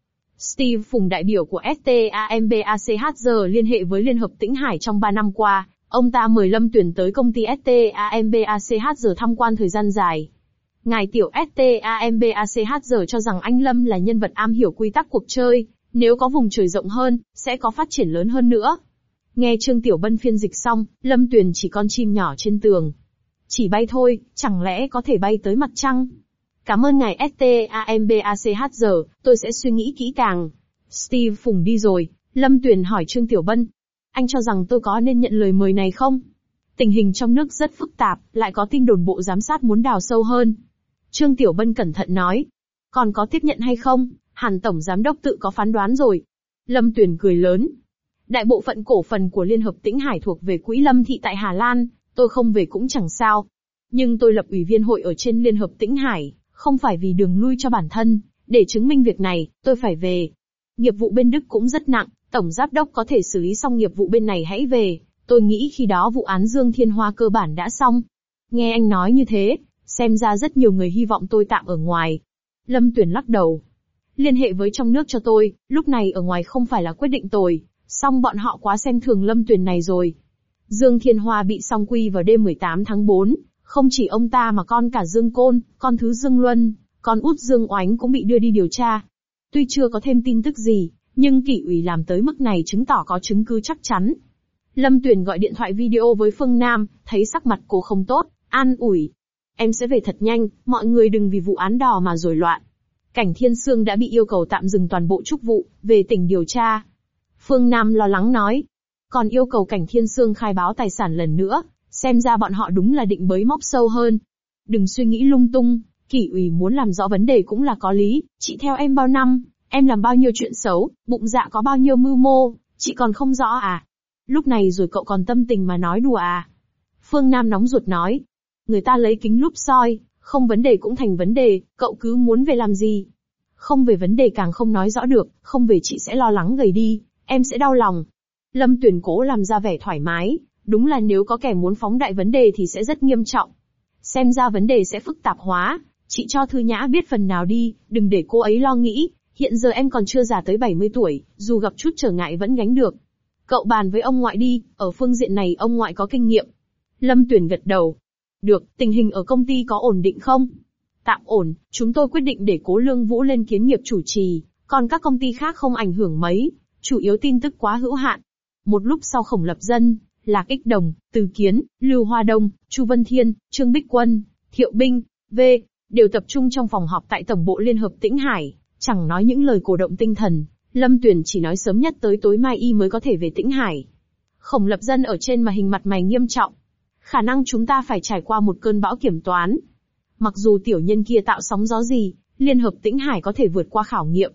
Steve Phùng đại biểu của STAMBACHR liên hệ với Liên Hợp Tĩnh Hải trong ba năm qua, ông ta mời Lâm Tuyền tới công ty STAMBACHR tham quan thời gian dài. Ngài tiểu STAMBACHR cho rằng anh Lâm là nhân vật am hiểu quy tắc cuộc chơi, nếu có vùng trời rộng hơn, sẽ có phát triển lớn hơn nữa. Nghe Trương Tiểu Bân phiên dịch xong, Lâm Tuyền chỉ con chim nhỏ trên tường. Chỉ bay thôi, chẳng lẽ có thể bay tới mặt trăng? Cảm ơn ngài STAMBACHR, tôi sẽ suy nghĩ kỹ càng. Steve Phùng đi rồi, Lâm Tuyền hỏi Trương Tiểu Bân. Anh cho rằng tôi có nên nhận lời mời này không? Tình hình trong nước rất phức tạp, lại có tin đồn bộ giám sát muốn đào sâu hơn. Trương Tiểu Bân cẩn thận nói. Còn có tiếp nhận hay không, hẳn Tổng Giám đốc tự có phán đoán rồi. Lâm Tuyền cười lớn. Đại bộ phận cổ phần của Liên Hợp Tĩnh Hải thuộc về quỹ Lâm Thị tại Hà Lan, tôi không về cũng chẳng sao. Nhưng tôi lập ủy viên hội ở trên Liên Hợp Tĩnh Hải, không phải vì đường lui cho bản thân, để chứng minh việc này, tôi phải về. Nghiệp vụ bên Đức cũng rất nặng, Tổng Giám đốc có thể xử lý xong nghiệp vụ bên này hãy về, tôi nghĩ khi đó vụ án Dương Thiên Hoa cơ bản đã xong. Nghe anh nói như thế, xem ra rất nhiều người hy vọng tôi tạm ở ngoài. Lâm Tuyền lắc đầu. Liên hệ với trong nước cho tôi, lúc này ở ngoài không phải là quyết định tồi, song bọn họ quá xem thường Lâm Tuyền này rồi. Dương Thiên Hoa bị song quy vào đêm mười tám tháng tư, không chỉ ông ta mà con cả Dương Côn, con thứ Dương Luân, con út Dương Oánh cũng bị đưa đi điều tra. Tuy chưa có thêm tin tức gì, nhưng kỷ ủy làm tới mức này chứng tỏ có chứng cứ chắc chắn. Lâm Tuyền gọi điện thoại video với Phương Nam, thấy sắc mặt cô không tốt, an ủi. Em sẽ về thật nhanh, mọi người đừng vì vụ án đò mà rồi loạn. Cảnh Thiên Sương đã bị yêu cầu tạm dừng toàn bộ chức vụ, về tỉnh điều tra. Phương Nam lo lắng nói. Còn yêu cầu Cảnh Thiên Sương khai báo tài sản lần nữa, xem ra bọn họ đúng là định bới móc sâu hơn. Đừng suy nghĩ lung tung, kỷ ủy muốn làm rõ vấn đề cũng là có lý, chị theo em bao năm, em làm bao nhiêu chuyện xấu, bụng dạ có bao nhiêu mưu mô, chị còn không rõ à? Lúc này rồi cậu còn tâm tình mà nói đùa à? Phương Nam nóng ruột nói. Người ta lấy kính lúp soi, không vấn đề cũng thành vấn đề, cậu cứ muốn về làm gì? Không về vấn đề càng không nói rõ được, không về chị sẽ lo lắng gầy đi, em sẽ đau lòng. Lâm Tuyền cố làm ra vẻ thoải mái, đúng là nếu có kẻ muốn phóng đại vấn đề thì sẽ rất nghiêm trọng. Xem ra vấn đề sẽ phức tạp hóa, chị cho Thư Nhã biết phần nào đi, đừng để cô ấy lo nghĩ, hiện giờ em còn chưa già tới bảy mươi tuổi, dù gặp chút trở ngại vẫn gánh được. Cậu bàn với ông ngoại đi, ở phương diện này ông ngoại có kinh nghiệm. Lâm Tuyền gật đầu. Được, tình hình ở công ty có ổn định không? Tạm ổn, chúng tôi quyết định để Cố Lương Vũ lên kiến nghiệp chủ trì, còn các công ty khác không ảnh hưởng mấy, chủ yếu tin tức quá hữu hạn. Một lúc sau Khổng Lập Dân, Lạc Ích Đồng, Từ Kiến, Lưu Hoa Đông, Chu Vân Thiên, Trương Bích Quân, Thiệu Binh, V, đều tập trung trong phòng họp tại Tổng bộ Liên Hợp Tĩnh Hải, chẳng nói những lời cổ động tinh thần. Lâm Tuyền chỉ nói sớm nhất tới tối mai y mới có thể về Tĩnh Hải. Khổng Lập Dân ở trên mà hình mặt mày nghiêm trọng. Khả năng chúng ta phải trải qua một cơn bão kiểm toán. Mặc dù tiểu nhân kia tạo sóng gió gì, Liên Hợp Tĩnh Hải có thể vượt qua khảo nghiệm.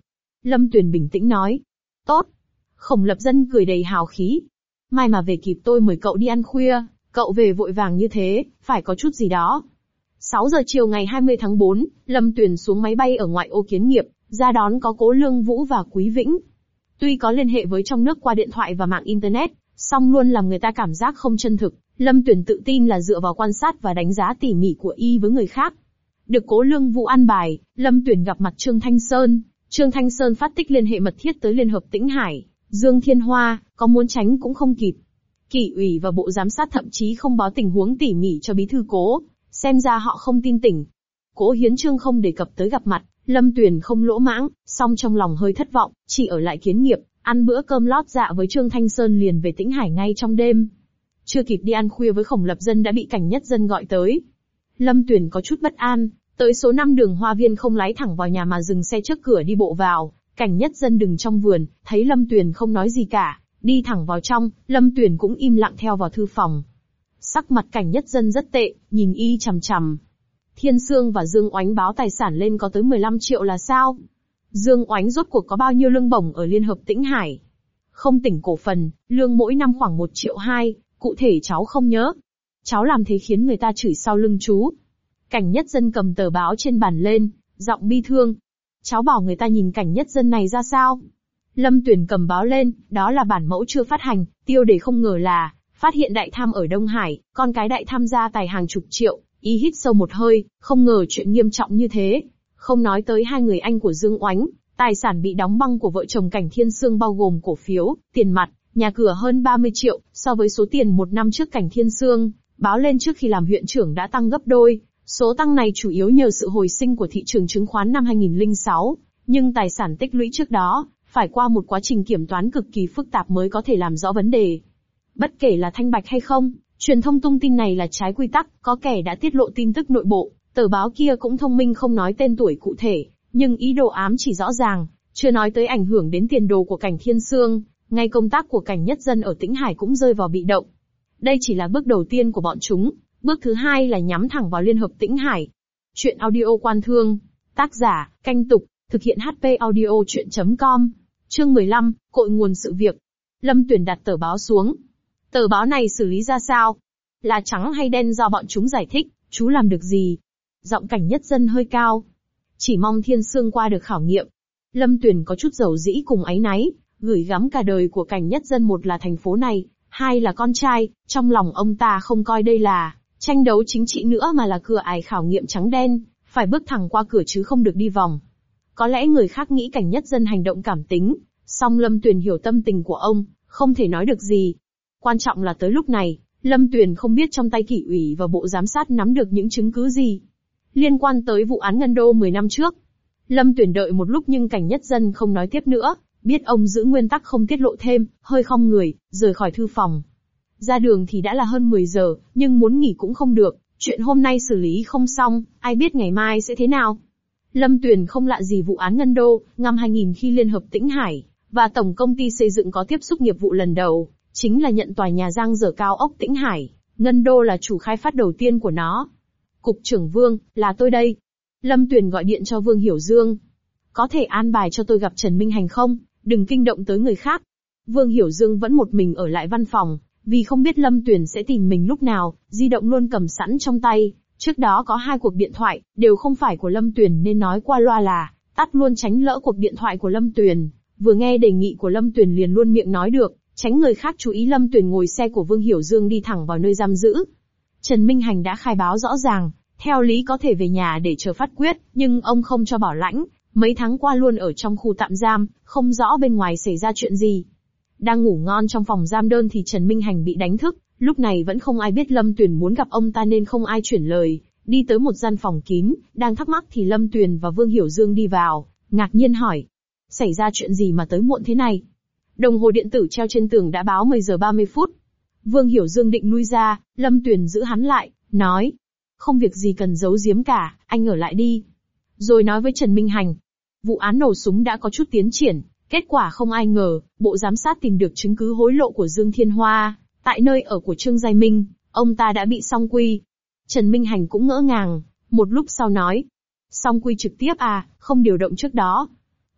Lâm Tuyền bình tĩnh nói. Tốt. Khổng Lập Dân cười đầy hào khí. Mai mà về kịp tôi mời cậu đi ăn khuya, cậu về vội vàng như thế, phải có chút gì đó. sáu giờ chiều ngày hai mươi tháng tư, Lâm Tuyền xuống máy bay ở ngoại ô Kiến Nghiệp, ra đón có Cố Lương Vũ và Quý Vĩnh. Tuy có liên hệ với trong nước qua điện thoại và mạng Internet, song luôn làm người ta cảm giác không chân thực. Lâm Tuyền tự tin là dựa vào quan sát và đánh giá tỉ mỉ của y với người khác. Được Cố Lương Vũ an bài, Lâm Tuyền gặp mặt Trương Thanh Sơn. Trương Thanh Sơn phát tích liên hệ mật thiết tới Liên hợp Tĩnh Hải, Dương Thiên Hoa, có muốn tránh cũng không kịp. Kỷ ủy và Bộ Giám sát thậm chí không báo tình huống tỉ mỉ cho bí thư Cố, xem ra họ không tin tỉnh. Cố Hiến Trương không đề cập tới gặp mặt, Lâm Tuyền không lỗ mãng, song trong lòng hơi thất vọng, chỉ ở lại Kiến Nghiệp, ăn bữa cơm lót dạ với Trương Thanh Sơn liền về Tĩnh Hải ngay trong đêm. Chưa kịp đi ăn khuya với Khổng Lập Dân đã bị Cảnh Nhất Dân gọi tới. Lâm Tuyền có chút bất an, tới số năm đường Hoa Viên không lái thẳng vào nhà mà dừng xe trước cửa đi bộ vào. Cảnh Nhất Dân đứng trong vườn, thấy Lâm Tuyền không nói gì cả, đi thẳng vào trong, Lâm Tuyền cũng im lặng theo vào thư phòng. Sắc mặt Cảnh Nhất Dân rất tệ, nhìn y chằm chằm. Thiên Sương và Dương Oánh báo tài sản lên có tới mười lăm triệu là sao? Dương Oánh rốt cuộc có bao nhiêu lương bổng ở Liên hợp Tĩnh Hải? Không tỉnh cổ phần, lương mỗi năm khoảng một triệu hai, cụ thể cháu không nhớ. Cháu làm thế khiến người ta chửi sau lưng chú. Cảnh Nhất Dân cầm tờ báo trên bàn lên, giọng bi thương. Cháu bảo người ta nhìn Cảnh Nhất Dân này ra sao? Lâm Tuyền cầm báo lên, đó là bản mẫu chưa phát hành, tiêu đề không ngờ là, phát hiện đại tham ở Đông Hải, con cái đại tham gia tài hàng chục triệu, y hít sâu một hơi, không ngờ chuyện nghiêm trọng như thế. Không nói tới hai người anh của Dương Oánh, tài sản bị đóng băng của vợ chồng Cảnh Thiên Sương bao gồm cổ phiếu, tiền mặt, nhà cửa hơn ba mươi triệu, so với số tiền một năm trước Cảnh Thiên Sương, báo lên trước khi làm huyện trưởng đã tăng gấp đôi. Số tăng này chủ yếu nhờ sự hồi sinh của thị trường chứng khoán năm hai nghìn không trăm lẻ sáu, nhưng tài sản tích lũy trước đó, phải qua một quá trình kiểm toán cực kỳ phức tạp mới có thể làm rõ vấn đề. Bất kể là thanh bạch hay không, truyền thông tung tin này là trái quy tắc, có kẻ đã tiết lộ tin tức nội bộ, tờ báo kia cũng thông minh không nói tên tuổi cụ thể, nhưng ý đồ ám chỉ rõ ràng, chưa nói tới ảnh hưởng đến tiền đồ của Cảnh Thiên Sương, ngay công tác của Cảnh Nhất Dân ở Tĩnh Hải cũng rơi vào bị động. Đây chỉ là bước đầu tiên của bọn chúng, bước thứ hai là nhắm thẳng vào Liên hợp Tĩnh Hải. Chuyện audio Quan Thương, tác giả, Canh Tục, thực hiện hát pê audio chuyện chấm com, chương mười lăm, cội nguồn sự việc. Lâm Tuyền đặt tờ báo xuống. Tờ báo này xử lý ra sao? Là trắng hay đen do bọn chúng giải thích, chú làm được gì? Giọng Cảnh Nhất Dân hơi cao. Chỉ mong Thiên Sương qua được khảo nghiệm. Lâm Tuyền có chút dầu dĩ cùng áy náy, gửi gắm cả đời của Cảnh Nhất Dân, một là thành phố này, hai là con trai, trong lòng ông ta không coi đây là tranh đấu chính trị nữa mà là cửa ải khảo nghiệm trắng đen, phải bước thẳng qua cửa chứ không được đi vòng. Có lẽ người khác nghĩ Cảnh Nhất Dân hành động cảm tính, song Lâm Tuyền hiểu tâm tình của ông, không thể nói được gì. Quan trọng là tới lúc này, Lâm Tuyền không biết trong tay Kỷ ủy và Bộ Giám sát nắm được những chứng cứ gì liên quan tới vụ án Ngân Đô mười năm trước. Lâm Tuyền đợi một lúc nhưng Cảnh Nhất Dân không nói tiếp nữa, biết ông giữ nguyên tắc không tiết lộ thêm, hơi khom người, rời khỏi thư phòng. Ra đường thì đã là hơn mười giờ, nhưng muốn nghỉ cũng không được, chuyện hôm nay xử lý không xong, ai biết ngày mai sẽ thế nào. Lâm Tuyền không lạ gì vụ án Ngân Đô, năm hai nghìn khi Liên hợp Tĩnh Hải và Tổng công ty xây dựng có tiếp xúc nghiệp vụ lần đầu, chính là nhận tòa nhà giang dở cao ốc Tĩnh Hải, Ngân Đô là chủ khai phát đầu tiên của nó. Cục trưởng Vương, là tôi đây. Lâm Tuyền gọi điện cho Vương Hiểu Dương. Có thể an bài cho tôi gặp Trần Minh Hành không, đừng kinh động tới người khác. Vương Hiểu Dương vẫn một mình ở lại văn phòng, vì không biết Lâm Tuyền sẽ tìm mình lúc nào, di động luôn cầm sẵn trong tay. Trước đó có hai cuộc điện thoại, đều không phải của Lâm Tuyền nên nói qua loa là, tắt luôn tránh lỡ cuộc điện thoại của Lâm Tuyền. Vừa nghe đề nghị của Lâm Tuyền liền luôn miệng nói được, tránh người khác chú ý. Lâm Tuyền ngồi xe của Vương Hiểu Dương đi thẳng vào nơi giam giữ. Trần Minh Hành đã khai báo rõ ràng, theo lý có thể về nhà để chờ phát quyết, nhưng ông không cho bảo lãnh, mấy tháng qua luôn ở trong khu tạm giam, không rõ bên ngoài xảy ra chuyện gì. Đang ngủ ngon trong phòng giam đơn thì Trần Minh Hành bị đánh thức, lúc này vẫn không ai biết Lâm Tuyền muốn gặp ông ta nên không ai chuyển lời, đi tới một gian phòng kín, đang thắc mắc thì Lâm Tuyền và Vương Hiểu Dương đi vào, ngạc nhiên hỏi. Xảy ra chuyện gì mà tới muộn thế này? Đồng hồ điện tử treo trên tường đã báo mười giờ ba mươi phút. Vương Hiểu Dương định lui ra, Lâm Tuyền giữ hắn lại, nói. Không việc gì cần giấu giếm cả, anh ở lại đi. Rồi nói với Trần Minh Hành. Vụ án nổ súng đã có chút tiến triển, kết quả không ai ngờ, Bộ Giám sát tìm được chứng cứ hối lộ của Dương Thiên Hoa, tại nơi ở của Trương Giai Minh, ông ta đã bị song quy. Trần Minh Hành cũng ngỡ ngàng, một lúc sau nói. Song quy trực tiếp à, không điều động trước đó.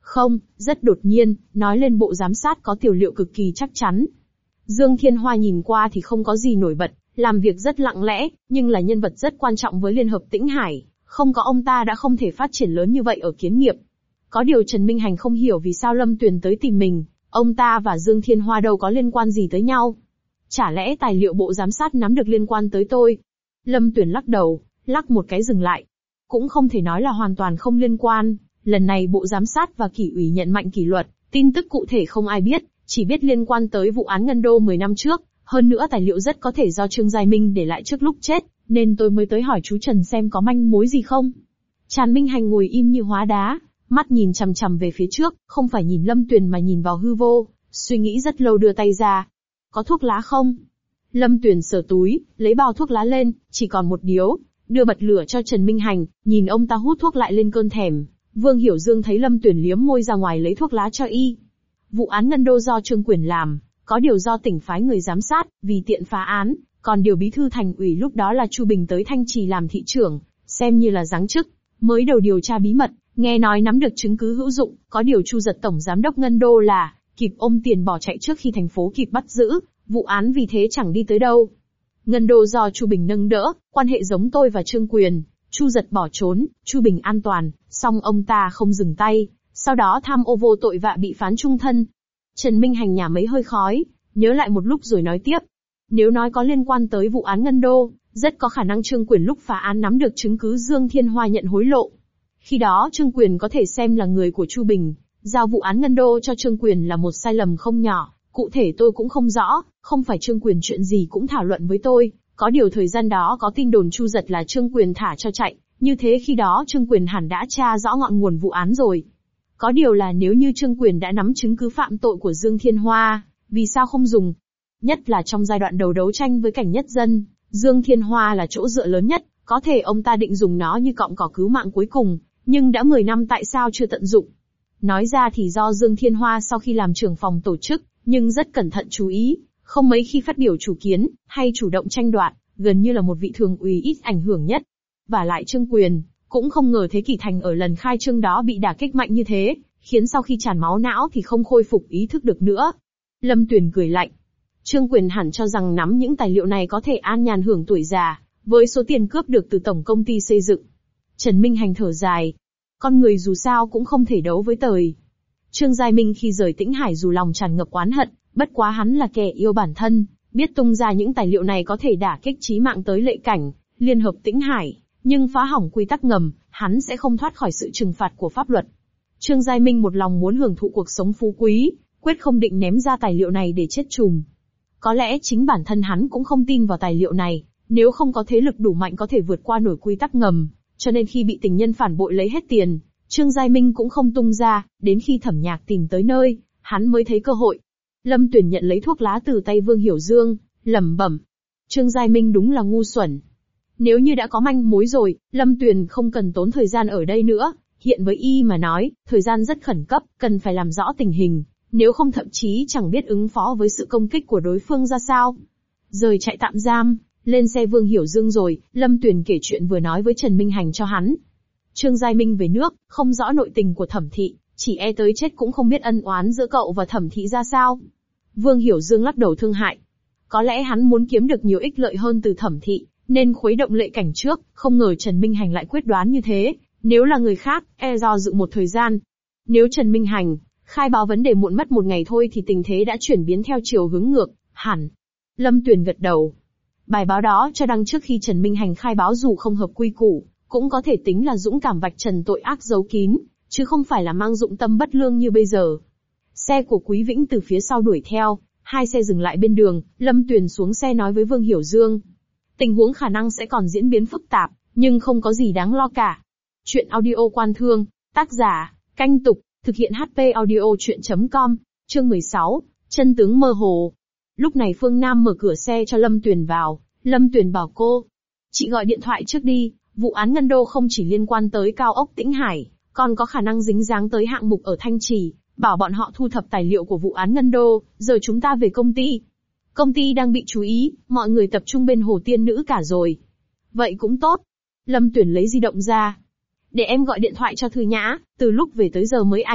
Không, rất đột nhiên, nói lên bộ giám sát có tiểu liệu cực kỳ chắc chắn. Dương Thiên Hoa nhìn qua thì không có gì nổi bật, làm việc rất lặng lẽ, nhưng là nhân vật rất quan trọng với Liên hợp Tĩnh Hải, không có ông ta đã không thể phát triển lớn như vậy ở Kiến Nghiệp. Có điều Trần Minh Hành không hiểu vì sao Lâm Tuyền tới tìm mình, ông ta và Dương Thiên Hoa đâu có liên quan gì tới nhau. Chả lẽ tài liệu bộ giám sát nắm được liên quan tới tôi? Lâm Tuyền lắc đầu, lắc một cái dừng lại. Cũng không thể nói là hoàn toàn không liên quan, lần này bộ giám sát và kỷ ủy nhận mạnh kỷ luật, tin tức cụ thể không ai biết, chỉ biết liên quan tới vụ án Ngân Đô mười năm trước, hơn nữa tài liệu rất có thể do Trương Giai Minh để lại trước lúc chết, nên tôi mới tới hỏi chú Trần xem có manh mối gì không. Tràn Minh Hành ngồi im như hóa đá, mắt nhìn chằm chằm về phía trước, không phải nhìn Lâm Tuyền mà nhìn vào hư vô, suy nghĩ rất lâu đưa tay ra. Có thuốc lá không? Lâm Tuyền sờ túi, lấy bao thuốc lá lên, chỉ còn một điếu, đưa bật lửa cho Trần Minh Hành, nhìn ông ta hút thuốc lại lên cơn thèm. Vương Hiểu Dương thấy Lâm Tuyền liếm môi ra ngoài lấy thuốc lá cho y. Vụ án Ngân Đô do Trương Quyền làm, có điều do tỉnh phái người giám sát, vì tiện phá án, còn điều bí thư thành ủy lúc đó là Chu Bình tới Thanh Trì làm thị trưởng, xem như là giáng chức, mới đầu điều tra bí mật, nghe nói nắm được chứng cứ hữu dụng, có điều Chu Giật tổng giám đốc Ngân Đô là kịp ôm tiền bỏ chạy trước khi thành phố kịp bắt giữ, vụ án vì thế chẳng đi tới đâu. Ngân Đô do Chu Bình nâng đỡ, quan hệ giống tôi và Trương Quyền, Chu Giật bỏ trốn, Chu Bình an toàn, song ông ta không dừng tay, sau đó tham ô vô tội vạ bị phán chung thân. Trần Minh Hành nhả mấy hơi khói, nhớ lại một lúc rồi nói tiếp. Nếu nói có liên quan tới vụ án Ngân Đô, rất có khả năng Trương Quyền lúc phá án nắm được chứng cứ Dương Thiên Hoa nhận hối lộ. Khi đó Trương Quyền có thể xem là người của Chu Bình, giao vụ án Ngân Đô cho Trương Quyền là một sai lầm không nhỏ, cụ thể tôi cũng không rõ, không phải Trương Quyền chuyện gì cũng thảo luận với tôi, có điều thời gian đó có tin đồn Chu Giật là Trương Quyền thả cho chạy, như thế khi đó Trương Quyền hẳn đã tra rõ ngọn nguồn vụ án rồi. Có điều là nếu như Trương Quyền đã nắm chứng cứ phạm tội của Dương Thiên Hoa, vì sao không dùng? Nhất là trong giai đoạn đầu đấu tranh với cảnh nhất dân, Dương Thiên Hoa là chỗ dựa lớn nhất, có thể ông ta định dùng nó như cọng cỏ cứu mạng cuối cùng, nhưng đã mười năm tại sao chưa tận dụng? Nói ra thì do Dương Thiên Hoa sau khi làm trưởng phòng tổ chức, nhưng rất cẩn thận chú ý, không mấy khi phát biểu chủ kiến, hay chủ động tranh đoạt, gần như là một vị thường ủy ít ảnh hưởng nhất. Và lại Trương Quyền, cũng không ngờ Thế Kỷ Thành ở lần khai trương đó bị đả kích mạnh như thế, khiến sau khi tràn máu não thì không khôi phục ý thức được nữa. Lâm Tuyền cười lạnh. Trương Quyền hẳn cho rằng nắm những tài liệu này có thể an nhàn hưởng tuổi già, với số tiền cướp được từ tổng công ty xây dựng. Trần Minh Hành thở dài. Con người dù sao cũng không thể đấu với thời. Trương Giai Minh khi rời Tĩnh Hải dù lòng tràn ngập oán hận, bất quá hắn là kẻ yêu bản thân, biết tung ra những tài liệu này có thể đả kích chí mạng tới Lệ Cảnh, Liên hợp Tĩnh Hải, nhưng phá hỏng quy tắc ngầm, hắn sẽ không thoát khỏi sự trừng phạt của pháp luật. Trương Giai Minh một lòng muốn hưởng thụ cuộc sống phú quý, quyết không định ném ra tài liệu này để chết chùm. Có lẽ chính bản thân hắn cũng không tin vào tài liệu này, nếu không có thế lực đủ mạnh có thể vượt qua nổi quy tắc ngầm, cho nên khi bị tình nhân phản bội lấy hết tiền, Trương Giai Minh cũng không tung ra, đến khi Thẩm Nhạc tìm tới nơi, hắn mới thấy cơ hội. Lâm Tuyền nhận lấy thuốc lá từ tay Vương Hiểu Dương, lẩm bẩm. Trương Giai Minh đúng là ngu xuẩn. Nếu như đã có manh mối rồi, Lâm Tuyền không cần tốn thời gian ở đây nữa, hiện với y mà nói, thời gian rất khẩn cấp, cần phải làm rõ tình hình, nếu không thậm chí chẳng biết ứng phó với sự công kích của đối phương ra sao. Rời trại tạm giam, lên xe Vương Hiểu Dương rồi, Lâm Tuyền kể chuyện vừa nói với Trần Minh Hành cho hắn. Trương Giai Minh về nước, không rõ nội tình của Thẩm thị, chỉ e tới chết cũng không biết ân oán giữa cậu và Thẩm thị ra sao. Vương Hiểu Dương lắc đầu thương hại. Có lẽ hắn muốn kiếm được nhiều ích lợi hơn từ Thẩm thị, nên khuấy động Lệ Cảnh trước, không ngờ Trần Minh Hành lại quyết đoán như thế. Nếu là người khác, e do dự một thời gian. Nếu Trần Minh Hành khai báo vấn đề muộn mất một ngày thôi thì tình thế đã chuyển biến theo chiều hướng ngược, hẳn. Lâm Tuyền gật đầu. Bài báo đó cho đăng trước khi Trần Minh Hành khai báo dù không hợp quy củ, cũng có thể tính là dũng cảm vạch trần tội ác giấu kín, chứ không phải là mang dụng tâm bất lương như bây giờ. Xe của Quý Vĩnh từ phía sau đuổi theo, hai xe dừng lại bên đường, Lâm Tuyền xuống xe nói với Vương Hiểu Dương. Tình huống khả năng sẽ còn diễn biến phức tạp, nhưng không có gì đáng lo cả. Chuyện audio Quan Thương, tác giả, Canh Tục, thực hiện hát pê audio chuyện chấm com, chương mười sáu, chân tướng mơ hồ. Lúc này Phương Nam mở cửa xe cho Lâm Tuyền vào, Lâm Tuyền bảo cô. Chị gọi điện thoại trước đi, vụ án Ngân Đô không chỉ liên quan tới cao ốc Tĩnh Hải, còn có khả năng dính dáng tới hạng mục ở Thanh Trì, bảo bọn họ thu thập tài liệu của vụ án Ngân Đô, giờ chúng ta về công ty. Công ty đang bị chú ý, mọi người tập trung bên Hồ Tiên Nữ cả rồi. Vậy cũng tốt. Lâm Tuyền lấy di động ra. Để em gọi điện thoại cho Thư Nhã, từ lúc về tới giờ mới ảnh,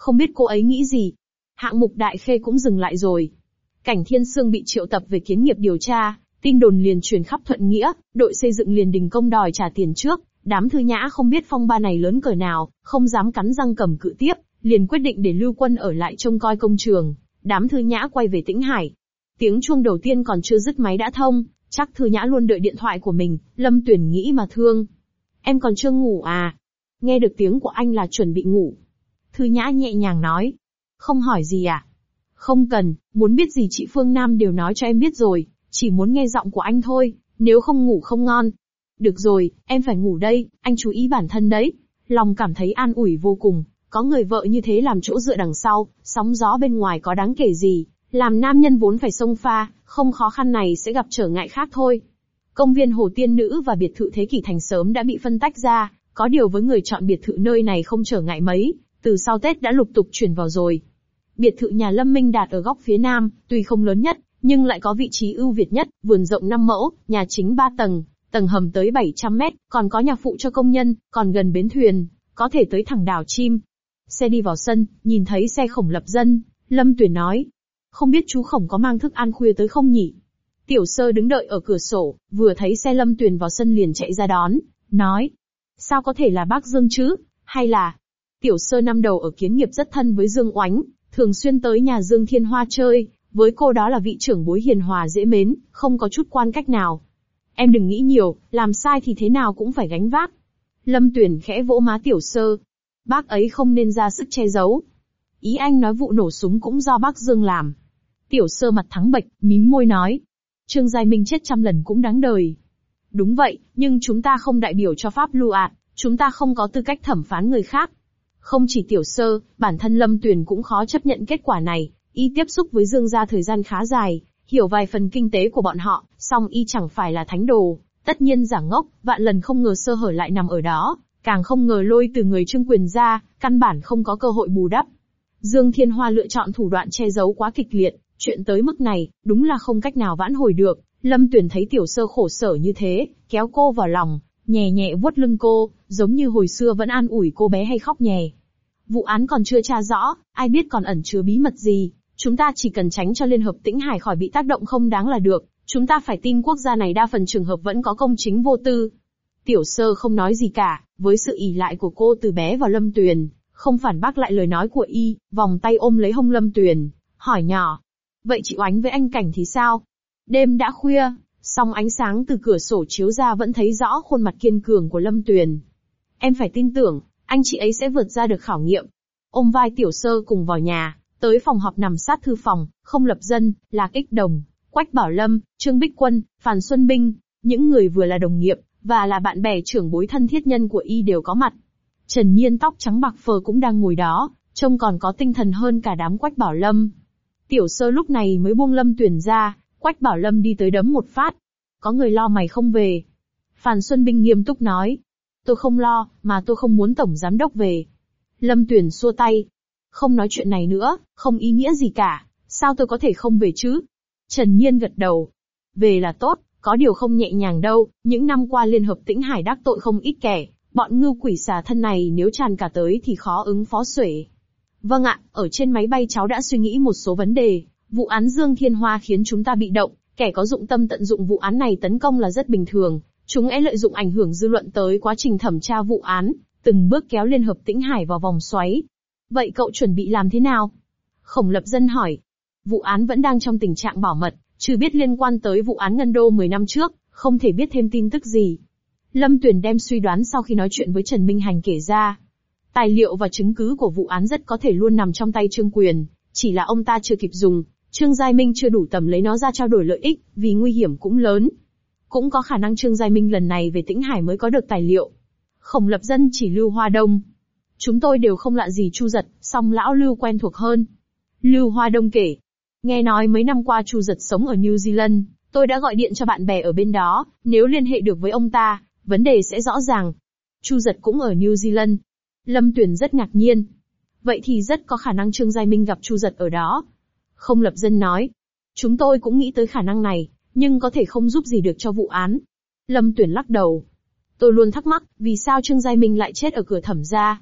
Không biết cô ấy nghĩ gì. Hạng mục Đại Khê cũng dừng lại rồi. Cảnh Thiên Sương bị triệu tập về kiến nghiệp điều tra, tin đồn liền truyền khắp Thuận Nghĩa, đội xây dựng liền đình công đòi trả tiền trước. Đám Thư Nhã không biết phong ba này lớn cỡ nào, không dám cắn răng cầm cự tiếp, liền quyết định để Lưu Quân ở lại trông coi công trường. Đám Thư Nhã quay về Tĩnh Hải. Tiếng chuông đầu tiên còn chưa dứt máy đã thông, chắc Thư Nhã luôn đợi điện thoại của mình. Lâm Tuyển nghĩ mà thương. Em còn chưa ngủ à? Nghe được tiếng của anh là chuẩn bị ngủ. Thư Nhã nhẹ nhàng nói. Không hỏi gì à? Không cần, muốn biết gì chị Phương Nam đều nói cho em biết rồi, chỉ muốn nghe giọng của anh thôi, nếu không ngủ không ngon. Được rồi, em phải ngủ đây, anh chú ý bản thân đấy. Lòng cảm thấy an ủi vô cùng, có người vợ như thế làm chỗ dựa đằng sau, sóng gió bên ngoài có đáng kể gì, làm nam nhân vốn phải xông pha, không khó khăn này sẽ gặp trở ngại khác thôi. Công viên Hồ Tiên Nữ và biệt thự Thế Kỷ Thành sớm đã bị phân tách ra, có điều với người chọn biệt thự nơi này không trở ngại mấy, từ sau Tết đã lục tục chuyển vào rồi. Biệt thự nhà Lâm Minh Đạt ở góc phía nam, tuy không lớn nhất, nhưng lại có vị trí ưu việt nhất, vườn rộng năm mẫu, nhà chính ba tầng, tầng hầm tới bảy trăm mét, còn có nhà phụ cho công nhân, còn gần bến thuyền, có thể tới thẳng đảo chim. Xe đi vào sân, nhìn thấy xe Khổng Lập Dân, Lâm Tuyển nói. Không biết chú Khổng có mang thức ăn khuya tới không nhỉ? Tiểu Sơ đứng đợi ở cửa sổ, vừa thấy xe Lâm Tuyển vào sân liền chạy ra đón, nói. Sao có thể là bác Dương chứ? Hay là... Tiểu Sơ năm đầu ở kiến nghiệp rất thân với Dương Oánh, thường xuyên tới nhà Dương Thiên Hoa chơi, với cô đó là vị trưởng bối hiền hòa dễ mến, không có chút quan cách nào. Em đừng nghĩ nhiều, làm sai thì thế nào cũng phải gánh vác. Lâm Tuyển khẽ vỗ má Tiểu Sơ. Bác ấy không nên ra sức che giấu. Ý anh nói vụ nổ súng cũng do bác Dương làm. Tiểu Sơ mặt trắng bệch, mím môi nói. Trương Giai Minh chết trăm lần cũng đáng đời. Đúng vậy, nhưng chúng ta không đại biểu cho pháp lưu ạt, chúng ta không có tư cách thẩm phán người khác. Không chỉ Tiểu Sơ, bản thân Lâm Tuyển cũng khó chấp nhận kết quả này. Y tiếp xúc với Dương gia thời gian khá dài, hiểu vài phần kinh tế của bọn họ, song y chẳng phải là thánh đồ, tất nhiên giả ngốc, vạn lần không ngờ sơ hở lại nằm ở đó, càng không ngờ lôi từ người Trương Quyền ra, căn bản không có cơ hội bù đắp. Dương Thiên Hoa lựa chọn thủ đoạn che giấu quá kịch liệt, chuyện tới mức này, đúng là không cách nào vãn hồi được. Lâm Tuyển thấy Tiểu Sơ khổ sở như thế, kéo cô vào lòng, nhẹ nhẹ vuốt lưng cô, giống như hồi xưa vẫn an ủi cô bé hay khóc nhè. Vụ án còn chưa tra rõ, ai biết còn ẩn chứa bí mật gì, chúng ta chỉ cần tránh cho Liên Hợp Tĩnh Hải khỏi bị tác động không đáng là được, chúng ta phải tin quốc gia này đa phần trường hợp vẫn có công chính vô tư. Tiểu Sơ không nói gì cả, với sự ỷ lại của cô từ bé vào Lâm Tuyền, không phản bác lại lời nói của y, vòng tay ôm lấy hông Lâm Tuyền, hỏi nhỏ. Vậy chị Oánh với anh Cảnh thì sao? Đêm đã khuya, song ánh sáng từ cửa sổ chiếu ra vẫn thấy rõ khuôn mặt kiên cường của Lâm Tuyền. Em phải tin tưởng, anh chị ấy sẽ vượt ra được khảo nghiệm. Ôm vai Tiểu Sơ cùng vào nhà, tới phòng họp nằm sát thư phòng, Không Lập Dân, Lạc Ích Đồng, Quách Bảo Lâm, Trương Bích Quân, Phàn Xuân Binh, những người vừa là đồng nghiệp, và là bạn bè trưởng bối thân thiết nhân của y đều có mặt. Trần Nhiên tóc trắng bạc phơ cũng đang ngồi đó, trông còn có tinh thần hơn cả đám Quách Bảo Lâm. Tiểu Sơ lúc này mới buông Lâm Tuyển ra, Quách Bảo Lâm đi tới đấm một phát. Có người lo mày không về. Phàn Xuân Binh nghiêm túc nói. Tôi không lo, mà tôi không muốn tổng giám đốc về. Lâm Tuyển xua tay. Không nói chuyện này nữa, không ý nghĩa gì cả, sao tôi có thể không về chứ? Trần Nhiên gật đầu. Về là tốt, có điều không nhẹ nhàng đâu, những năm qua Liên Hợp Tĩnh Hải đắc tội không ít kẻ, bọn ngưu quỷ xà thân này nếu tràn cả tới thì khó ứng phó xuể. Vâng ạ, ở trên máy bay cháu đã suy nghĩ một số vấn đề, vụ án Dương Thiên Hoa khiến chúng ta bị động, kẻ có dụng tâm tận dụng vụ án này tấn công là rất bình thường, chúng é lợi dụng ảnh hưởng dư luận tới quá trình thẩm tra vụ án, từng bước kéo Liên Hợp Tĩnh Hải vào vòng xoáy. Vậy cậu chuẩn bị làm thế nào? Khổng Lập Dân hỏi. Vụ án vẫn đang trong tình trạng bảo mật, chưa biết liên quan tới vụ án Ngân Đô mười năm trước, không thể biết thêm tin tức gì. Lâm Tuyển đem suy đoán sau khi nói chuyện với Trần Minh Hành kể ra. Tài liệu và chứng cứ của vụ án rất có thể luôn nằm trong tay Trương Quyền, chỉ là ông ta chưa kịp dùng, Trương Giai Minh chưa đủ tầm lấy nó ra trao đổi lợi ích, vì nguy hiểm cũng lớn. Cũng có khả năng Trương Giai Minh lần này về Tĩnh Hải mới có được tài liệu. Khổng Lập Dân chỉ Lưu Hoa Đông. Chúng tôi đều không lạ gì Chu Giật, song lão Lưu quen thuộc hơn. Lưu Hoa Đông kể. Nghe nói mấy năm qua Chu Giật sống ở New Zealand, tôi đã gọi điện cho bạn bè ở bên đó, nếu liên hệ được với ông ta, vấn đề sẽ rõ ràng. Chu Giật cũng ở New Zealand. Lâm Tuyển rất ngạc nhiên. Vậy thì rất có khả năng Trương Giai Minh gặp Chu Giật ở đó. Không Lập Dân nói. Chúng tôi cũng nghĩ tới khả năng này, nhưng có thể không giúp gì được cho vụ án. Lâm Tuyển lắc đầu. Tôi luôn thắc mắc, vì sao Trương Giai Minh lại chết ở cửa thẩm gia?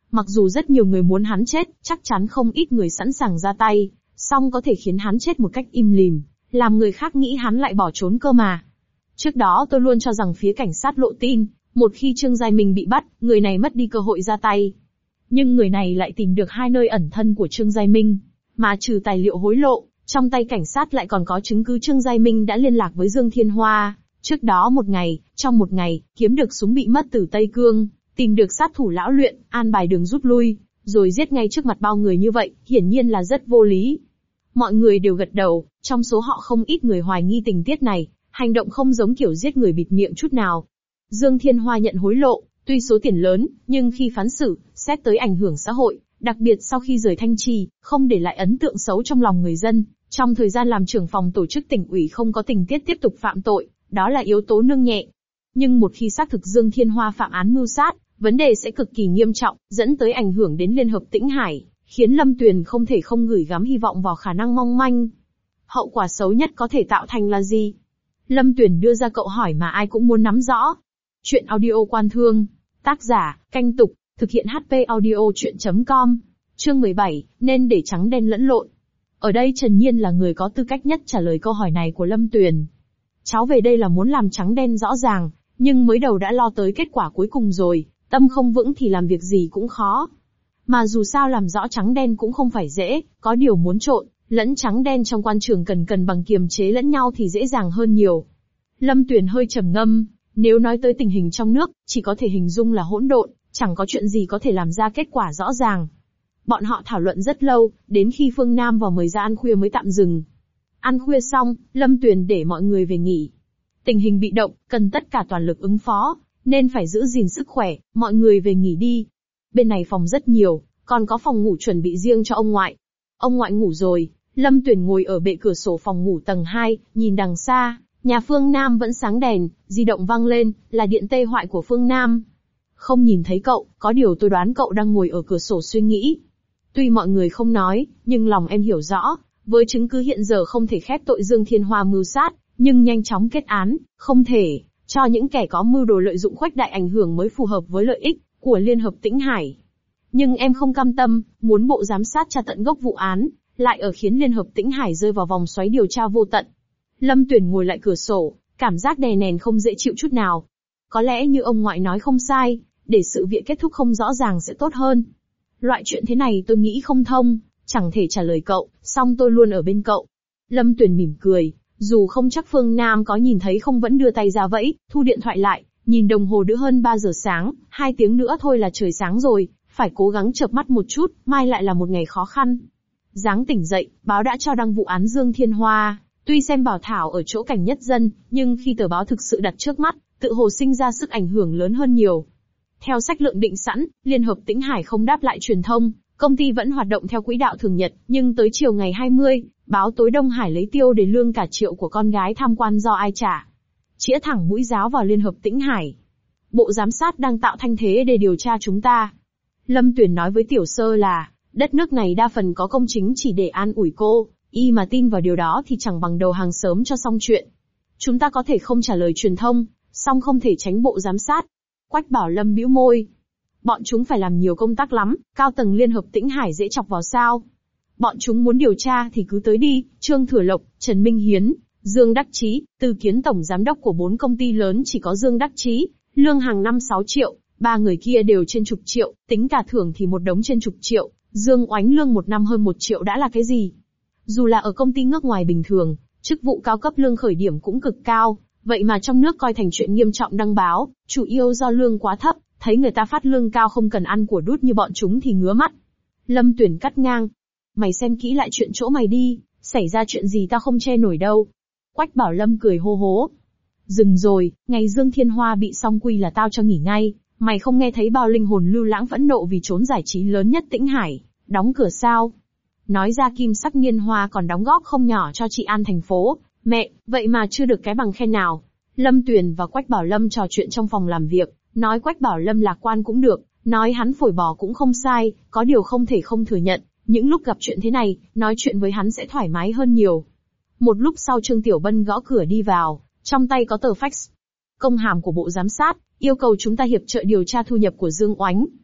Mặc dù rất nhiều người muốn hắn chết, chắc chắn không ít người sẵn sàng ra tay, song có thể khiến hắn chết một cách im lìm, làm người khác nghĩ hắn lại bỏ trốn cơ mà. Trước đó tôi luôn cho rằng phía cảnh sát lộ tin, một khi Trương Giai Minh bị bắt, người này mất đi cơ hội ra tay. Nhưng người này lại tìm được hai nơi ẩn thân của Trương Giai Minh, mà trừ tài liệu hối lộ, trong tay cảnh sát lại còn có chứng cứ Trương Giai Minh đã liên lạc với Dương Thiên Hoa. Trước đó một ngày, trong một ngày, kiếm được súng bị mất từ Tây Cương, tìm được sát thủ lão luyện, an bài đường rút lui, rồi giết ngay trước mặt bao người như vậy, hiển nhiên là rất vô lý. Mọi người đều gật đầu, trong số họ không ít người hoài nghi tình tiết này, hành động không giống kiểu giết người bịt miệng chút nào. Dương Thiên Hoa nhận hối lộ, tuy số tiền lớn, nhưng khi phán xử, xét tới ảnh hưởng xã hội, đặc biệt sau khi rời Thanh Trì, không để lại ấn tượng xấu trong lòng người dân. Trong thời gian làm trưởng phòng tổ chức tỉnh ủy không có tình tiết tiếp tục phạm tội, đó là yếu tố nương nhẹ. Nhưng một khi xác thực Dương Thiên Hoa phạm án mưu sát, vấn đề sẽ cực kỳ nghiêm trọng, dẫn tới ảnh hưởng đến Liên hợp Tĩnh Hải, khiến Lâm Tuyền không thể không gửi gắm hy vọng vào khả năng mong manh. Hậu quả xấu nhất có thể tạo thành là gì? Lâm Tuyền đưa ra câu hỏi mà ai cũng muốn nắm rõ. Chuyện audio Quan Thương. Tác giả, Canh Tục, thực hiện hát pê audio chuyện chấm com. Chương mười bảy, nên để trắng đen lẫn lộn. Ở đây Trần Nhiên là người có tư cách nhất trả lời câu hỏi này của Lâm Tuyền. Cháu về đây là muốn làm trắng đen rõ ràng, nhưng mới đầu đã lo tới kết quả cuối cùng rồi, tâm không vững thì làm việc gì cũng khó. Mà dù sao làm rõ trắng đen cũng không phải dễ, có điều muốn trộn lẫn trắng đen trong quan trường cần cần bằng kiềm chế lẫn nhau thì dễ dàng hơn nhiều. Lâm Tuyền hơi trầm ngâm, nếu nói tới tình hình trong nước, chỉ có thể hình dung là hỗn độn, chẳng có chuyện gì có thể làm ra kết quả rõ ràng. Bọn họ thảo luận rất lâu, đến khi Phương Nam vào mời ra ăn khuya mới tạm dừng. Ăn khuya xong, Lâm Tuyền để mọi người về nghỉ. Tình hình bị động, cần tất cả toàn lực ứng phó, nên phải giữ gìn sức khỏe, mọi người về nghỉ đi. Bên này phòng rất nhiều, còn có phòng ngủ chuẩn bị riêng cho ông ngoại. Ông ngoại ngủ rồi, Lâm Tuyền ngồi ở bệ cửa sổ phòng ngủ tầng hai, nhìn đằng xa, nhà Phương Nam vẫn sáng đèn, di động vang lên, là điện tê thoại của Phương Nam. Không nhìn thấy cậu, có điều tôi đoán cậu đang ngồi ở cửa sổ suy nghĩ. Tuy mọi người không nói, nhưng lòng em hiểu rõ, với chứng cứ hiện giờ không thể khép tội Dương Thiên Hoa mưu sát, nhưng nhanh chóng kết án, không thể cho những kẻ có mưu đồ lợi dụng khuếch đại ảnh hưởng mới phù hợp với lợi ích của Liên hợp Tĩnh Hải. Nhưng em không cam tâm, muốn bộ giám sát tra tận gốc vụ án, lại ở khiến Liên hợp Tĩnh Hải rơi vào vòng xoáy điều tra vô tận. Lâm Tuyền ngồi lại cửa sổ, cảm giác đè nén không dễ chịu chút nào. Có lẽ như ông ngoại nói không sai, để sự việc kết thúc không rõ ràng sẽ tốt hơn. Loại chuyện thế này tôi nghĩ không thông, chẳng thể trả lời cậu, song tôi luôn ở bên cậu. Lâm Tuyền mỉm cười, dù không chắc Phương Nam có nhìn thấy không vẫn đưa tay ra vẫy, thu điện thoại lại, nhìn đồng hồ đã hơn ba giờ sáng, hai tiếng nữa thôi là trời sáng rồi, phải cố gắng chợp mắt một chút, mai lại là một ngày khó khăn. Giáng tỉnh dậy, báo đã cho đăng vụ án Dương Thiên Hoa, tuy xem bảo thảo ở chỗ Cảnh Nhất Dân, nhưng khi tờ báo thực sự đặt trước mắt, tự hồ sinh ra sức ảnh hưởng lớn hơn nhiều. Theo sách lượng định sẵn, Liên hợp Tĩnh Hải không đáp lại truyền thông, công ty vẫn hoạt động theo quỹ đạo thường nhật, nhưng tới chiều ngày hai mươi, báo tối Đông Hải lấy tiêu để lương cả triệu của con gái tham quan do ai trả. Chĩa thẳng mũi giáo vào Liên hợp Tĩnh Hải. Bộ giám sát đang tạo thanh thế để điều tra chúng ta. Lâm Tuyền nói với Tiểu Sơ là, đất nước này đa phần có công chính chỉ để an ủi cô, y mà tin vào điều đó thì chẳng bằng đầu hàng sớm cho xong chuyện. Chúng ta có thể không trả lời truyền thông, song không thể tránh bộ giám sát. Quách Bảo Lâm bĩu môi. Bọn chúng phải làm nhiều công tác lắm, cao tầng Liên hợp Tĩnh Hải dễ chọc vào sao. Bọn chúng muốn điều tra thì cứ tới đi, Trương Thừa Lộc, Trần Minh Hiến, Dương Đắc Chí, Từ Kiến tổng giám đốc của bốn công ty lớn chỉ có Dương Đắc Chí, lương hàng năm sáu triệu, ba người kia đều trên chục triệu, tính cả thưởng thì một đống trên chục triệu, Dương Oánh lương một năm hơn một triệu đã là cái gì? Dù là ở công ty nước ngoài bình thường, chức vụ cao cấp lương khởi điểm cũng cực cao, vậy mà trong nước coi thành chuyện nghiêm trọng đăng báo, chủ yếu do lương quá thấp, thấy người ta phát lương cao không cần ăn của đút như bọn chúng thì ngứa mắt. Lâm Tuyền cắt ngang. Mày xem kỹ lại chuyện chỗ mày đi, xảy ra chuyện gì tao không che nổi đâu. Quách Bảo Lâm cười hô hố. Dừng rồi, ngày Dương Thiên Hoa bị song quy là tao cho nghỉ ngay, mày không nghe thấy bao linh hồn lưu lãng phẫn nộ vì trốn giải trí lớn nhất Tĩnh Hải, đóng cửa sao? Nói ra Kim Sắc Niên Hoa còn đóng góp không nhỏ cho trị an thành phố, mẹ, vậy mà chưa được cái bằng khen nào. Lâm Tuyền và Quách Bảo Lâm trò chuyện trong phòng làm việc, nói Quách Bảo Lâm lạc quan cũng được, nói hắn phổi bò cũng không sai, có điều không thể không thừa nhận, những lúc gặp chuyện thế này, nói chuyện với hắn sẽ thoải mái hơn nhiều. Một lúc sau Trương Tiểu Bân gõ cửa đi vào, trong tay có tờ fax. Công hàm của Bộ Giám sát, yêu cầu chúng ta hiệp trợ điều tra thu nhập của Dương Oánh.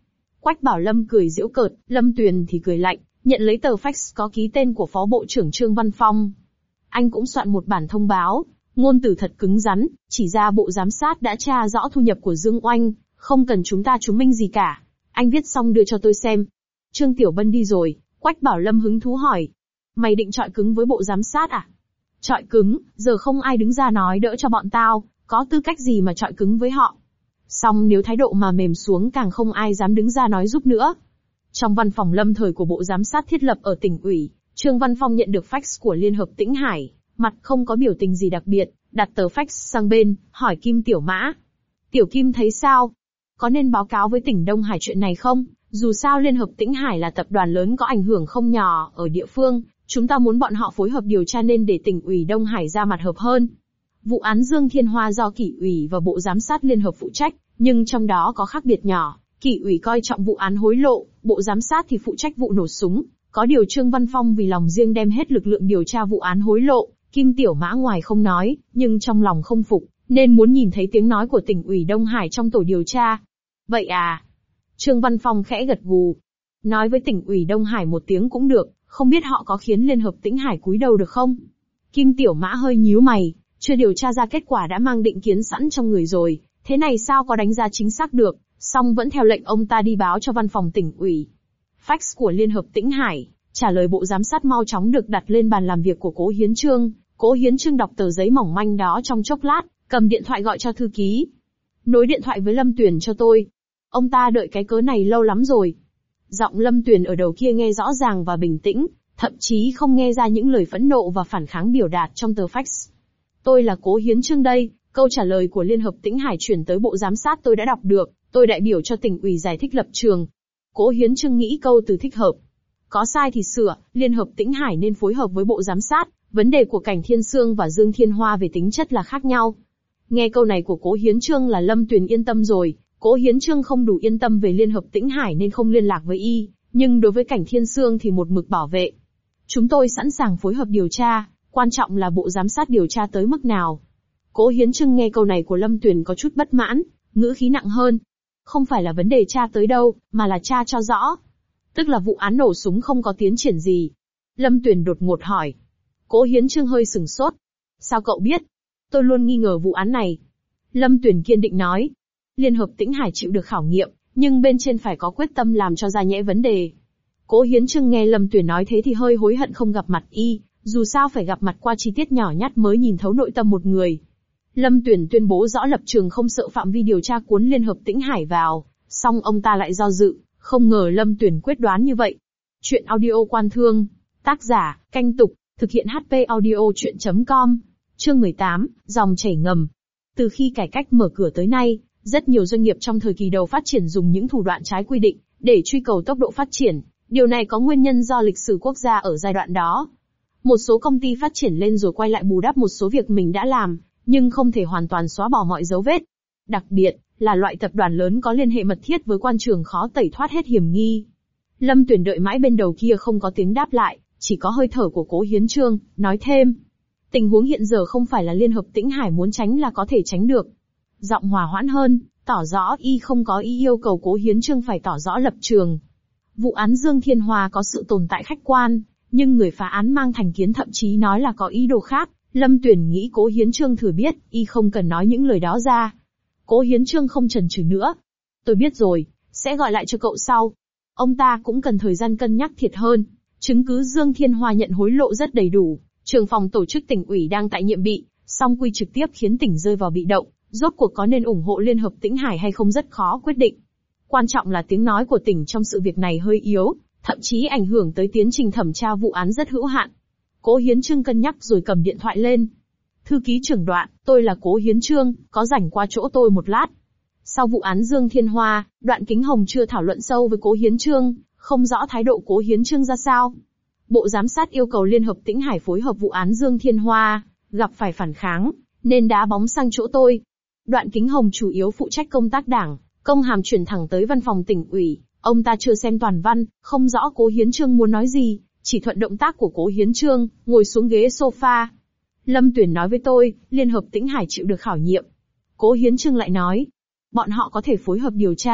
Quách Bảo Lâm cười giễu cợt, Lâm Tuyền thì cười lạnh, nhận lấy tờ fax có ký tên của Phó Bộ trưởng Trương Văn Phong. Anh cũng soạn một bản thông báo, ngôn từ thật cứng rắn, chỉ ra Bộ Giám sát đã tra rõ thu nhập của Dương Oanh, không cần chúng ta chứng minh gì cả. Anh viết xong đưa cho tôi xem. Trương Tiểu Bân đi rồi, Quách Bảo Lâm hứng thú hỏi. Mày định chọi cứng với Bộ Giám sát à? Chọi cứng, giờ không ai đứng ra nói đỡ cho bọn tao, có tư cách gì mà chọi cứng với họ. Xong nếu thái độ mà mềm xuống càng không ai dám đứng ra nói giúp nữa. Trong văn phòng lâm thời của Bộ Giám sát thiết lập ở tỉnh ủy, Trương Văn Phong nhận được fax của Liên Hợp Tĩnh Hải, mặt không có biểu tình gì đặc biệt, đặt tờ fax sang bên, hỏi Kim Tiểu Mã. Tiểu Kim thấy sao? Có nên báo cáo với tỉnh Đông Hải chuyện này không? Dù sao Liên Hợp Tĩnh Hải là tập đoàn lớn có ảnh hưởng không nhỏ ở địa phương, chúng ta muốn bọn họ phối hợp điều tra nên để tỉnh ủy Đông Hải ra mặt hợp hơn. Vụ án Dương Thiên Hoa do Kỷ ủy và Bộ Giám sát Liên Hợp phụ trách, nhưng trong đó có khác biệt nhỏ. Kỷ ủy coi trọng vụ án hối lộ, Bộ Giám sát thì phụ trách vụ nổ súng. Có điều Trương Văn Phong vì lòng riêng đem hết lực lượng điều tra vụ án hối lộ, Kim Tiểu Mã ngoài không nói, nhưng trong lòng không phục, nên muốn nhìn thấy tiếng nói của tỉnh ủy Đông Hải trong tổ điều tra. Vậy à? Trương Văn Phong khẽ gật gù. Nói với tỉnh ủy Đông Hải một tiếng cũng được, không biết họ có khiến Liên Hợp Tĩnh Hải cúi đầu được không? Kim Tiểu Mã hơi nhíu mày, chưa điều tra ra kết quả đã mang định kiến sẵn trong người rồi, thế này sao có đánh giá chính xác được, song vẫn theo lệnh ông ta đi báo cho văn phòng tỉnh ủy. Fax của Liên Hợp Tĩnh Hải, trả lời Bộ Giám sát mau chóng được đặt lên bàn làm việc của Cố Hiến Chương. Cố Hiến Chương đọc tờ giấy mỏng manh đó trong chốc lát, cầm điện thoại gọi cho thư ký. Nối điện thoại với Lâm Tuyền cho tôi. Ông ta đợi cái cớ này lâu lắm rồi. Giọng Lâm Tuyền ở đầu kia nghe rõ ràng và bình tĩnh, thậm chí không nghe ra những lời phẫn nộ và phản kháng biểu đạt trong tờ fax. Tôi là Cố Hiến Chương đây, câu trả lời của Liên Hợp Tĩnh Hải chuyển tới Bộ Giám sát tôi đã đọc được, tôi đại biểu cho tỉnh ủy giải thích lập trường. Cố Hiến Chương nghĩ câu từ thích hợp. Có sai thì sửa, Liên Hợp Tĩnh Hải nên phối hợp với Bộ Giám sát, vấn đề của Cảnh Thiên Sương và Dương Thiên Hoa về tính chất là khác nhau. Nghe câu này của Cố Hiến Chương là Lâm Tuyền yên tâm rồi, Cố Hiến Chương không đủ yên tâm về Liên Hợp Tĩnh Hải nên không liên lạc với y, nhưng đối với Cảnh Thiên Sương thì một mực bảo vệ. Chúng tôi sẵn sàng phối hợp điều tra, quan trọng là Bộ Giám sát điều tra tới mức nào. Cố Hiến Chương nghe câu này của Lâm Tuyền có chút bất mãn, ngữ khí nặng hơn. Không phải là vấn đề tra tới đâu, mà là tra cho rõ. Tức là vụ án nổ súng không có tiến triển gì. Lâm Tuyền đột ngột hỏi. Cố Hiến Chương hơi sửng sốt. Sao cậu biết? Tôi luôn nghi ngờ vụ án này. Lâm Tuyền kiên định nói. Liên Hợp Tĩnh Hải chịu được khảo nghiệm, nhưng bên trên phải có quyết tâm làm cho ra nhẽ vấn đề. Cố Hiến Chương nghe Lâm Tuyền nói thế thì hơi hối hận không gặp mặt y, dù sao phải gặp mặt qua chi tiết nhỏ nhắt mới nhìn thấu nội tâm một người. Lâm Tuyền tuyên bố rõ lập trường không sợ phạm vi điều tra cuốn Liên Hợp Tĩnh Hải vào, song ông ta lại do dự, không ngờ Lâm Tuyền quyết đoán như vậy. Chuyện audio Quan Thương, tác giả, Canh Tục, thực hiện hát pê audio chuyện chấm com, chương mười tám, dòng chảy ngầm. Từ khi cải cách mở cửa tới nay, rất nhiều doanh nghiệp trong thời kỳ đầu phát triển dùng những thủ đoạn trái quy định để truy cầu tốc độ phát triển. Điều này có nguyên nhân do lịch sử quốc gia ở giai đoạn đó. Một số công ty phát triển lên rồi quay lại bù đắp một số việc mình đã làm, nhưng không thể hoàn toàn xóa bỏ mọi dấu vết. Đặc biệt là loại tập đoàn lớn có liên hệ mật thiết với quan trường khó tẩy thoát hết hiểm nghi. Lâm Tuyền đợi mãi bên đầu kia không có tiếng đáp lại, chỉ có hơi thở của Cố Hiến Chương, nói thêm. Tình huống hiện giờ không phải là Liên Hợp Tĩnh Hải muốn tránh là có thể tránh được. Giọng hòa hoãn hơn, tỏ rõ y không có ý yêu cầu Cố Hiến Chương phải tỏ rõ lập trường. Vụ án Dương Thiên Hoa có sự tồn tại khách quan, nhưng người phá án mang thành kiến thậm chí nói là có ý đồ khác. Lâm Tuyền nghĩ Cố Hiến Chương thử biết, y không cần nói những lời đó ra. Cố Hiến Chương không chần chừ nữa. Tôi biết rồi, sẽ gọi lại cho cậu sau. Ông ta cũng cần thời gian cân nhắc thiệt hơn. Chứng cứ Dương Thiên Hoa nhận hối lộ rất đầy đủ. Trưởng phòng tổ chức tỉnh ủy đang tại nhiệm bị, song quy trực tiếp khiến tỉnh rơi vào bị động. Rốt cuộc có nên ủng hộ Liên Hợp Tĩnh Hải hay không rất khó quyết định. Quan trọng là tiếng nói của tỉnh trong sự việc này hơi yếu, thậm chí ảnh hưởng tới tiến trình thẩm tra vụ án rất hữu hạn. Cố Hiến Chương cân nhắc rồi cầm điện thoại lên. Thư ký trưởng Đoạn, tôi là Cố Hiến Chương, có rảnh qua chỗ tôi một lát. Sau vụ án Dương Thiên Hoa, Đoạn Kính Hồng chưa thảo luận sâu với Cố Hiến Chương, không rõ thái độ Cố Hiến Chương ra sao. Bộ Giám sát yêu cầu Liên Hợp Tĩnh Hải phối hợp vụ án Dương Thiên Hoa, gặp phải phản kháng, nên đá bóng sang chỗ tôi. Đoạn Kính Hồng chủ yếu phụ trách công tác đảng, công hàm chuyển thẳng tới văn phòng tỉnh ủy, ông ta chưa xem toàn văn, không rõ Cố Hiến Chương muốn nói gì, chỉ thuận động tác của Cố Hiến Chương, ngồi xuống ghế sofa. Lâm Tuyền nói với tôi, Liên Hợp Tĩnh Hải chịu được khảo nghiệm. Cố Hiến Chương lại nói, bọn họ có thể phối hợp điều tra,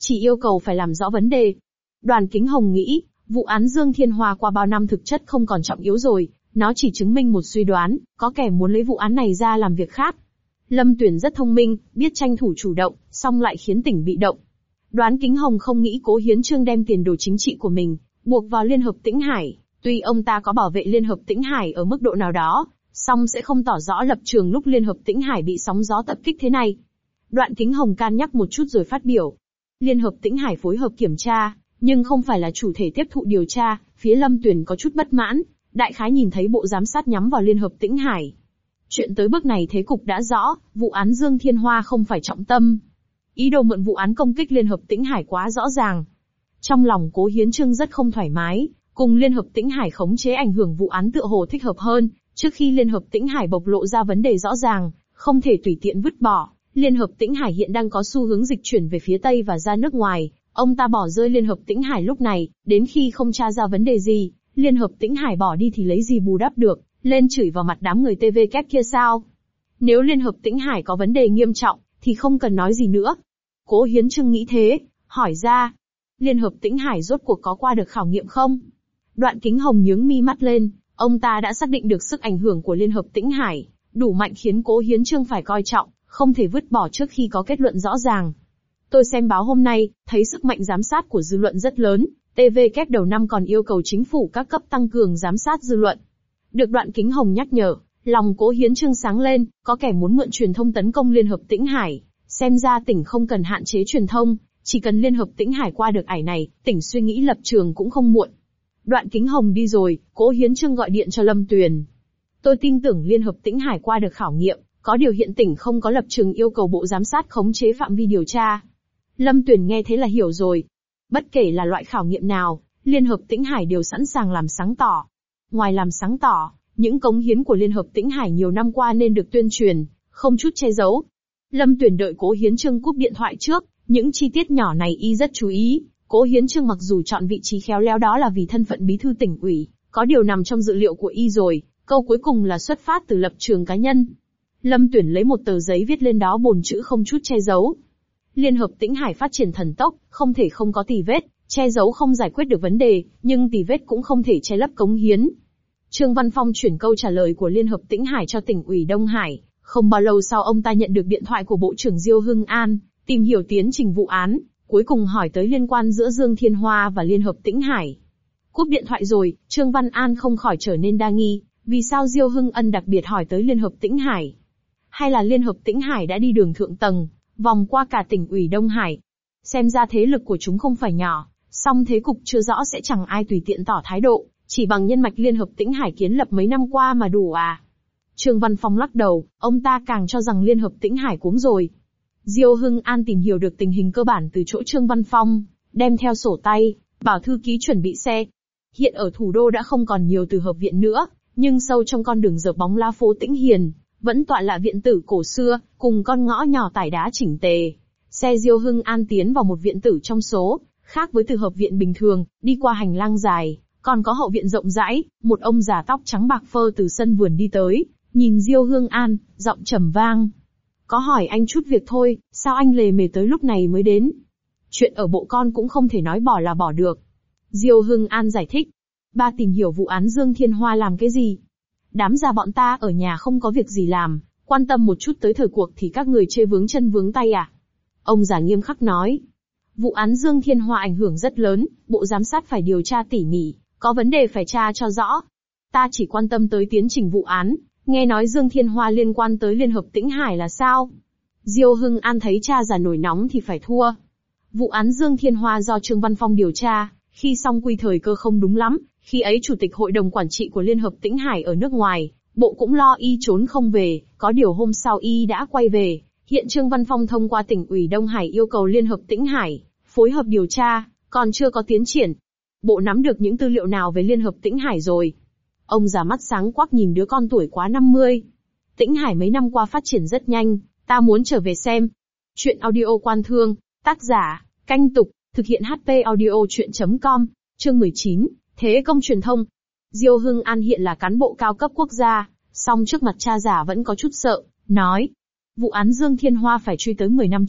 chỉ yêu cầu phải làm rõ vấn đề. Đoàn Kính Hồng nghĩ, vụ án Dương Thiên Hoa qua bao năm thực chất không còn trọng yếu rồi, nó chỉ chứng minh một suy đoán, có kẻ muốn lấy vụ án này ra làm việc khác. Lâm Tuyển rất thông minh, biết tranh thủ chủ động, song lại khiến tỉnh bị động. Đoàn Kính Hồng không nghĩ Cố Hiến Chương đem tiền đồ chính trị của mình buộc vào Liên Hợp Tĩnh Hải, tuy ông ta có bảo vệ Liên Hợp Tĩnh Hải ở mức độ nào đó, song sẽ không tỏ rõ lập trường lúc Liên Hợp Tĩnh Hải bị sóng gió tập kích thế này. Đoạn Kính Hồng can nhắc một chút rồi phát biểu. Liên Hợp Tĩnh Hải phối hợp kiểm tra, nhưng không phải là chủ thể tiếp thụ điều tra, phía Lâm Tuyển có chút bất mãn, đại khái nhìn thấy bộ giám sát nhắm vào Liên Hợp Tĩnh Hải. Chuyện tới bước này thế cục đã rõ, vụ án Dương Thiên Hoa không phải trọng tâm. Ý đồ mượn vụ án công kích Liên Hợp Tĩnh Hải quá rõ ràng. Trong lòng Cố Hiến Chương rất không thoải mái, cùng Liên Hợp Tĩnh Hải khống chế ảnh hưởng vụ án tựa hồ thích hợp hơn, trước khi Liên Hợp Tĩnh Hải bộc lộ ra vấn đề rõ ràng, không thể tùy tiện vứt bỏ. Liên Hợp Tĩnh Hải hiện đang có xu hướng dịch chuyển về phía Tây và ra nước ngoài, ông ta bỏ rơi Liên Hợp Tĩnh Hải lúc này, đến khi không tra ra vấn đề gì, Liên Hợp Tĩnh Hải bỏ đi thì lấy gì bù đắp được, lên chửi vào mặt đám người tê vê kép kia sao? Nếu Liên Hợp Tĩnh Hải có vấn đề nghiêm trọng, thì không cần nói gì nữa. Cố Hiến Chương nghĩ thế, hỏi ra. Liên Hợp Tĩnh Hải rốt cuộc có qua được khảo nghiệm không? Đoạn Kính Hồng nhướng mi mắt lên, ông ta đã xác định được sức ảnh hưởng của Liên Hợp Tĩnh Hải, đủ mạnh khiến Cố Hiến Chương phải coi trọng, không thể vứt bỏ trước khi có kết luận rõ ràng. Tôi xem báo hôm nay, thấy sức mạnh giám sát của dư luận rất lớn, tê vê kép đầu năm còn yêu cầu chính phủ các cấp tăng cường giám sát dư luận. Được Đoạn Kính Hồng nhắc nhở, lòng Cố Hiến Chương sáng lên, có kẻ muốn mượn truyền thông tấn công Liên Hợp Tĩnh Hải, xem ra tỉnh không cần hạn chế truyền thông, chỉ cần Liên Hợp Tĩnh Hải qua được ải này, tỉnh suy nghĩ lập trường cũng không muộn. Đoạn Kính Hồng đi rồi, Cố Hiến Chương gọi điện cho Lâm Tuyền. Tôi tin tưởng Liên Hợp Tĩnh Hải qua được khảo nghiệm, có điều hiện tỉnh không có lập trường yêu cầu bộ giám sát khống chế phạm vi điều tra. Lâm Tuyền nghe thế là hiểu rồi. Bất kể là loại khảo nghiệm nào, Liên Hợp Tĩnh Hải đều sẵn sàng làm sáng tỏ. Ngoài làm sáng tỏ, những cống hiến của Liên Hợp Tĩnh Hải nhiều năm qua nên được tuyên truyền, không chút che giấu. Lâm Tuyền đợi Cố Hiến Chương cúp điện thoại trước, những chi tiết nhỏ này y rất chú ý. Cố Hiến Chương mặc dù chọn vị trí khéo léo đó là vì thân phận bí thư tỉnh ủy, có điều nằm trong dự liệu của y rồi, câu cuối cùng là xuất phát từ lập trường cá nhân. Lâm Tuyển lấy một tờ giấy viết lên đó bồn chữ không chút che giấu. Liên Hợp Tĩnh Hải phát triển thần tốc, không thể không có tì vết, che giấu không giải quyết được vấn đề, nhưng tì vết cũng không thể che lấp cống hiến. Trương Văn Phong chuyển câu trả lời của Liên Hợp Tĩnh Hải cho tỉnh ủy Đông Hải, không bao lâu sau ông ta nhận được điện thoại của Bộ trưởng Diêu Hưng An, tìm hiểu tiến trình vụ án, cuối cùng hỏi tới liên quan giữa Dương Thiên Hoa và Liên Hợp Tĩnh Hải. Cúp điện thoại rồi, Trương Văn An không khỏi trở nên đa nghi, vì sao Diêu Hưng Ân đặc biệt hỏi tới Liên Hợp Tĩnh Hải? Hay là Liên Hợp Tĩnh Hải đã đi đường thượng tầng, vòng qua cả tỉnh ủy Đông Hải? Xem ra thế lực của chúng không phải nhỏ, song thế cục chưa rõ sẽ chẳng ai tùy tiện tỏ thái độ, chỉ bằng nhân mạch Liên Hợp Tĩnh Hải kiến lập mấy năm qua mà đủ à? Trương Văn Phong lắc đầu, ông ta càng cho rằng Liên Hợp Tĩnh Hải cuống rồi. Diêu Hưng An tìm hiểu được tình hình cơ bản từ chỗ Trương Văn Phong, đem theo sổ tay, bảo thư ký chuẩn bị xe. Hiện ở thủ đô đã không còn nhiều từ hợp viện nữa, nhưng sâu trong con đường dợp bóng la phố Tĩnh Hiền, vẫn tọa lạc viện tử cổ xưa, cùng con ngõ nhỏ tải đá chỉnh tề. Xe Diêu Hưng An tiến vào một viện tử trong số, khác với từ hợp viện bình thường, đi qua hành lang dài, còn có hậu viện rộng rãi, một ông già tóc trắng bạc phơ từ sân vườn đi tới, nhìn Diêu Hưng An, giọng trầm vang. Có hỏi anh chút việc thôi, sao anh lề mề tới lúc này mới đến? Chuyện ở bộ con cũng không thể nói bỏ là bỏ được. Diêu Hưng An giải thích. Ba tìm hiểu vụ án Dương Thiên Hoa làm cái gì? Đám già bọn ta ở nhà không có việc gì làm, quan tâm một chút tới thời cuộc thì các người chê vướng chân vướng tay à? Ông già nghiêm khắc nói. Vụ án Dương Thiên Hoa ảnh hưởng rất lớn, bộ giám sát phải điều tra tỉ mỉ, có vấn đề phải tra cho rõ. Ta chỉ quan tâm tới tiến trình vụ án, nghe nói Dương Thiên Hoa liên quan tới Liên Hợp Tĩnh Hải là sao? Diêu Hưng An thấy cha già nổi nóng thì phải thua. Vụ án Dương Thiên Hoa do Trương Văn Phong điều tra, khi xong quy thời cơ không đúng lắm, khi ấy Chủ tịch Hội đồng Quản trị của Liên Hợp Tĩnh Hải ở nước ngoài, bộ cũng lo y trốn không về, có điều hôm sau y đã quay về. Hiện Trương Văn Phong thông qua tỉnh ủy Đông Hải yêu cầu Liên Hợp Tĩnh Hải phối hợp điều tra, còn chưa có tiến triển. Bộ nắm được những tư liệu nào về Liên Hợp Tĩnh Hải rồi? Ông già mắt sáng quắc nhìn đứa con tuổi quá năm mươi. Tĩnh Hải mấy năm qua phát triển rất nhanh, ta muốn trở về xem. Chuyện audio Quan Thương, tác giả, Canh Tục, thực hiện hát pê audio chuyện chấm com, chương mười chín, Thế công truyền thông. Diêu Hưng An hiện là cán bộ cao cấp quốc gia, song trước mặt cha già vẫn có chút sợ, nói. Vụ án Dương Thiên Hoa phải truy tới mười năm trước,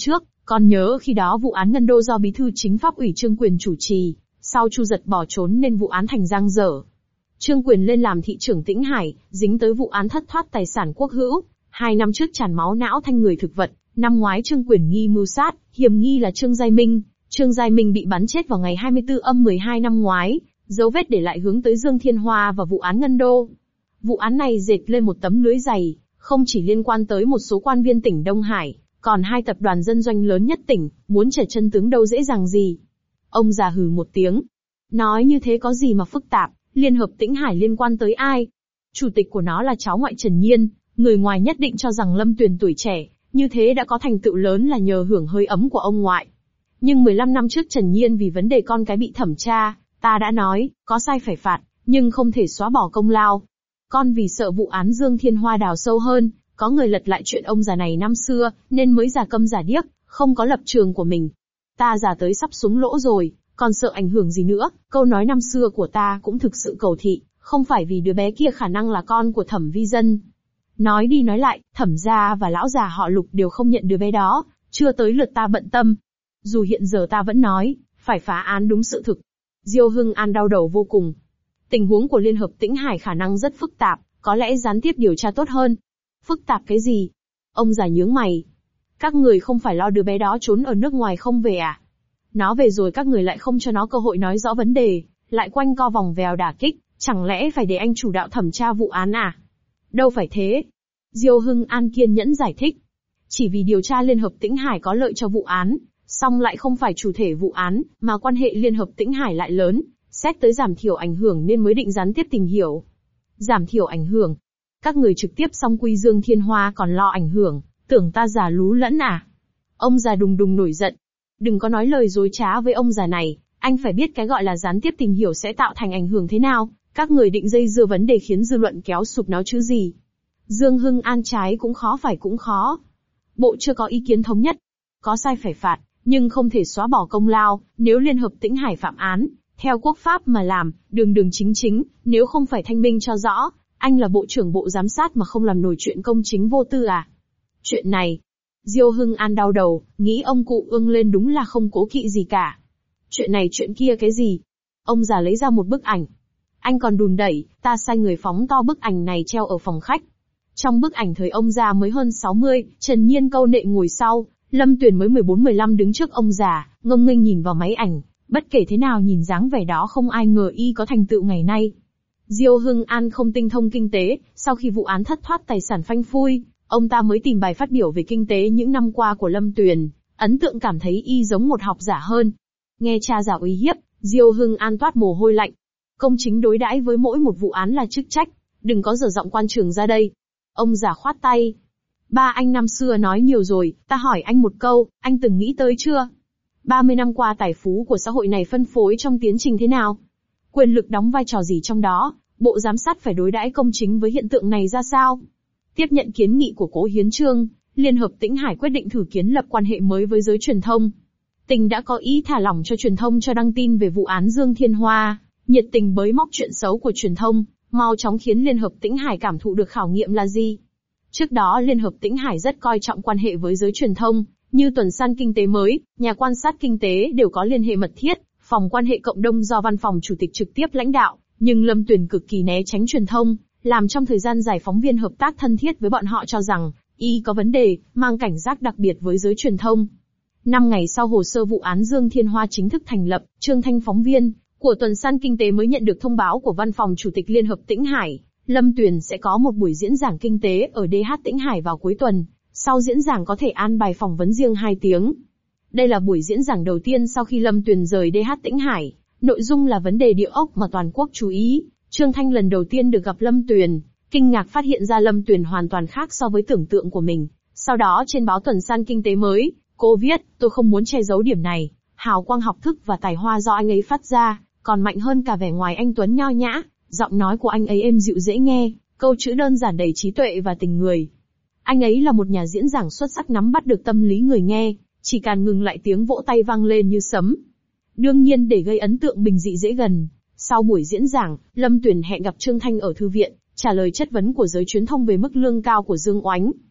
Còn nhớ khi đó vụ án Ngân Đô do bí thư chính pháp ủy Trương Quyền chủ trì, sau Chu Giật bỏ trốn nên vụ án thành dang dở. Trương Quyền lên làm thị trưởng Tĩnh Hải, dính tới vụ án thất thoát tài sản quốc hữu. Hai năm trước tràn máu não thanh người thực vật, năm ngoái Trương Quyền nghi mưu sát, hiểm nghi là Trương Giai Minh. Trương Giai Minh bị bắn chết vào ngày hai mươi tư âm mười hai năm ngoái, dấu vết để lại hướng tới Dương Thiên Hoa và vụ án Ngân Đô. Vụ án này dệt lên một tấm lưới dày, không chỉ liên quan tới một số quan viên tỉnh Đông Hải, còn hai tập đoàn dân doanh lớn nhất tỉnh, muốn trở chân tướng đâu dễ dàng gì. Ông già hừ một tiếng. Nói như thế có gì mà phức tạp, Liên hợp Tĩnh Hải liên quan tới ai? Chủ tịch của nó là cháu ngoại Trần Nhiên, người ngoài nhất định cho rằng Lâm Tuyền tuổi trẻ, như thế đã có thành tựu lớn là nhờ hưởng hơi ấm của ông ngoại. Nhưng mười lăm năm trước Trần Nhiên vì vấn đề con cái bị thẩm tra, ta đã nói, có sai phải phạt, nhưng không thể xóa bỏ công lao. Con vì sợ vụ án Dương Thiên Hoa đào sâu hơn, có người lật lại chuyện ông già này năm xưa, nên mới giả câm giả điếc, không có lập trường của mình. Ta già tới sắp xuống lỗ rồi, còn sợ ảnh hưởng gì nữa, câu nói năm xưa của ta cũng thực sự cầu thị, không phải vì đứa bé kia khả năng là con của Thẩm Vi Dân. Nói đi nói lại, Thẩm gia và lão già họ Lục đều không nhận đứa bé đó, chưa tới lượt ta bận tâm. Dù hiện giờ ta vẫn nói, phải phá án đúng sự thực. Diêu Hưng An đau đầu vô cùng. Tình huống của Liên hợp Tĩnh Hải khả năng rất phức tạp, có lẽ gián tiếp điều tra tốt hơn. Phức tạp cái gì? Ông già nhướng mày. Các người không phải lo đứa bé đó trốn ở nước ngoài không về à? Nó về rồi các người lại không cho nó cơ hội nói rõ vấn đề, lại quanh co vòng vèo đả kích, chẳng lẽ phải để anh chủ đạo thẩm tra vụ án à? Đâu phải thế. Diêu Hưng An kiên nhẫn giải thích. Chỉ vì điều tra Liên hợp Tĩnh Hải có lợi cho vụ án, song lại không phải chủ thể vụ án, mà quan hệ Liên hợp Tĩnh Hải lại lớn, xét tới giảm thiểu ảnh hưởng nên mới định gián tiếp tìm hiểu. Giảm thiểu ảnh hưởng. Các người trực tiếp song quy Dương Thiên Hoa còn lo ảnh hưởng, tưởng ta già lú lẫn à? Ông già đùng đùng nổi giận. Đừng có nói lời dối trá với ông già này, anh phải biết cái gọi là gián tiếp tìm hiểu sẽ tạo thành ảnh hưởng thế nào, các người định dây dưa vấn đề khiến dư luận kéo sụp nó chứ gì. Dương Hưng An trái cũng khó phải cũng khó. Bộ chưa có ý kiến thống nhất. Có sai phải phạt, nhưng không thể xóa bỏ công lao, nếu Liên hợp Tĩnh Hải phạm án, theo quốc pháp mà làm, đường đường chính chính, nếu không phải thanh minh cho rõ, anh là bộ trưởng bộ giám sát mà không làm nổi chuyện công chính vô tư à? Chuyện này, Diêu Hưng An đau đầu, nghĩ ông cụ ương lên đúng là không cố kỵ gì cả. Chuyện này chuyện kia cái gì? Ông già lấy ra một bức ảnh. Anh còn đùn đẩy, ta sai người phóng to bức ảnh này treo ở phòng khách. Trong bức ảnh thời ông già mới hơn sáu mươi, Trần Nhiên câu nệ ngồi sau, Lâm Tuyền mới mười bốn mười lăm đứng trước ông già, ngông nghênh nhìn vào máy ảnh. Bất kể thế nào nhìn dáng vẻ đó không ai ngờ y có thành tựu ngày nay. Diêu Hưng An không tinh thông kinh tế, sau khi vụ án thất thoát tài sản phanh phui, ông ta mới tìm bài phát biểu về kinh tế những năm qua của Lâm Tuyền, ấn tượng cảm thấy y giống một học giả hơn. Nghe cha già uy hiếp, Diêu Hưng An toát mồ hôi lạnh. Công chính đối đãi với mỗi một vụ án là chức trách, đừng có dở giọng quan trường ra đây. Ông già khoát tay. Ba anh năm xưa nói nhiều rồi, ta hỏi anh một câu, anh từng nghĩ tới chưa? ba mươi năm qua tài phú của xã hội này phân phối trong tiến trình thế nào? Quyền lực đóng vai trò gì trong đó? Bộ giám sát phải đối đãi công chính với hiện tượng này ra sao? Tiếp nhận kiến nghị của Cố Hiến Trương, Liên hợp Tĩnh Hải quyết định thử kiến lập quan hệ mới với giới truyền thông. Tỉnh đã có ý thả lỏng cho truyền thông cho đăng tin về vụ án Dương Thiên Hoa, nhiệt tình bới móc chuyện xấu của truyền thông, mau chóng khiến Liên hợp Tĩnh Hải cảm thụ được khảo nghiệm là gì. Trước đó Liên hợp Tĩnh Hải rất coi trọng quan hệ với giới truyền thông, như tuần san kinh tế mới, nhà quan sát kinh tế đều có liên hệ mật thiết, phòng quan hệ cộng đồng do văn phòng chủ tịch trực tiếp lãnh đạo, nhưng Lâm Tuyền cực kỳ né tránh truyền thông, làm trong thời gian dài phóng viên hợp tác thân thiết với bọn họ cho rằng, y có vấn đề, mang cảnh giác đặc biệt với giới truyền thông. Năm ngày sau hồ sơ vụ án Dương Thiên Hoa chính thức thành lập, Trương Thanh phóng viên của tuần san kinh tế mới nhận được thông báo của văn phòng chủ tịch Liên hợp Tĩnh Hải, Lâm Tuyền sẽ có một buổi diễn giảng kinh tế ở đê hát Tĩnh Hải vào cuối tuần, sau diễn giảng có thể an bài phỏng vấn riêng hai tiếng. Đây là buổi diễn giảng đầu tiên sau khi Lâm Tuyền rời đê hát Tĩnh Hải, nội dung là vấn đề địa ốc mà toàn quốc chú ý. Trương Thanh lần đầu tiên được gặp Lâm Tuyền, kinh ngạc phát hiện ra Lâm Tuyền hoàn toàn khác so với tưởng tượng của mình. Sau đó trên báo tuần san kinh tế mới, cô viết, tôi không muốn che giấu điểm này, hào quang học thức và tài hoa do anh ấy phát ra, còn mạnh hơn cả vẻ ngoài anh tuấn nho nhã, giọng nói của anh ấy êm dịu dễ nghe, câu chữ đơn giản đầy trí tuệ và tình người. Anh ấy là một nhà diễn giảng xuất sắc nắm bắt được tâm lý người nghe, chỉ cần ngừng lại tiếng vỗ tay vang lên như sấm. Đương nhiên để gây ấn tượng bình dị dễ gần, sau buổi diễn giảng, Lâm Tuyền hẹn gặp Trương Thanh ở thư viện, trả lời chất vấn của giới truyền thông về mức lương cao của Dương Oánh.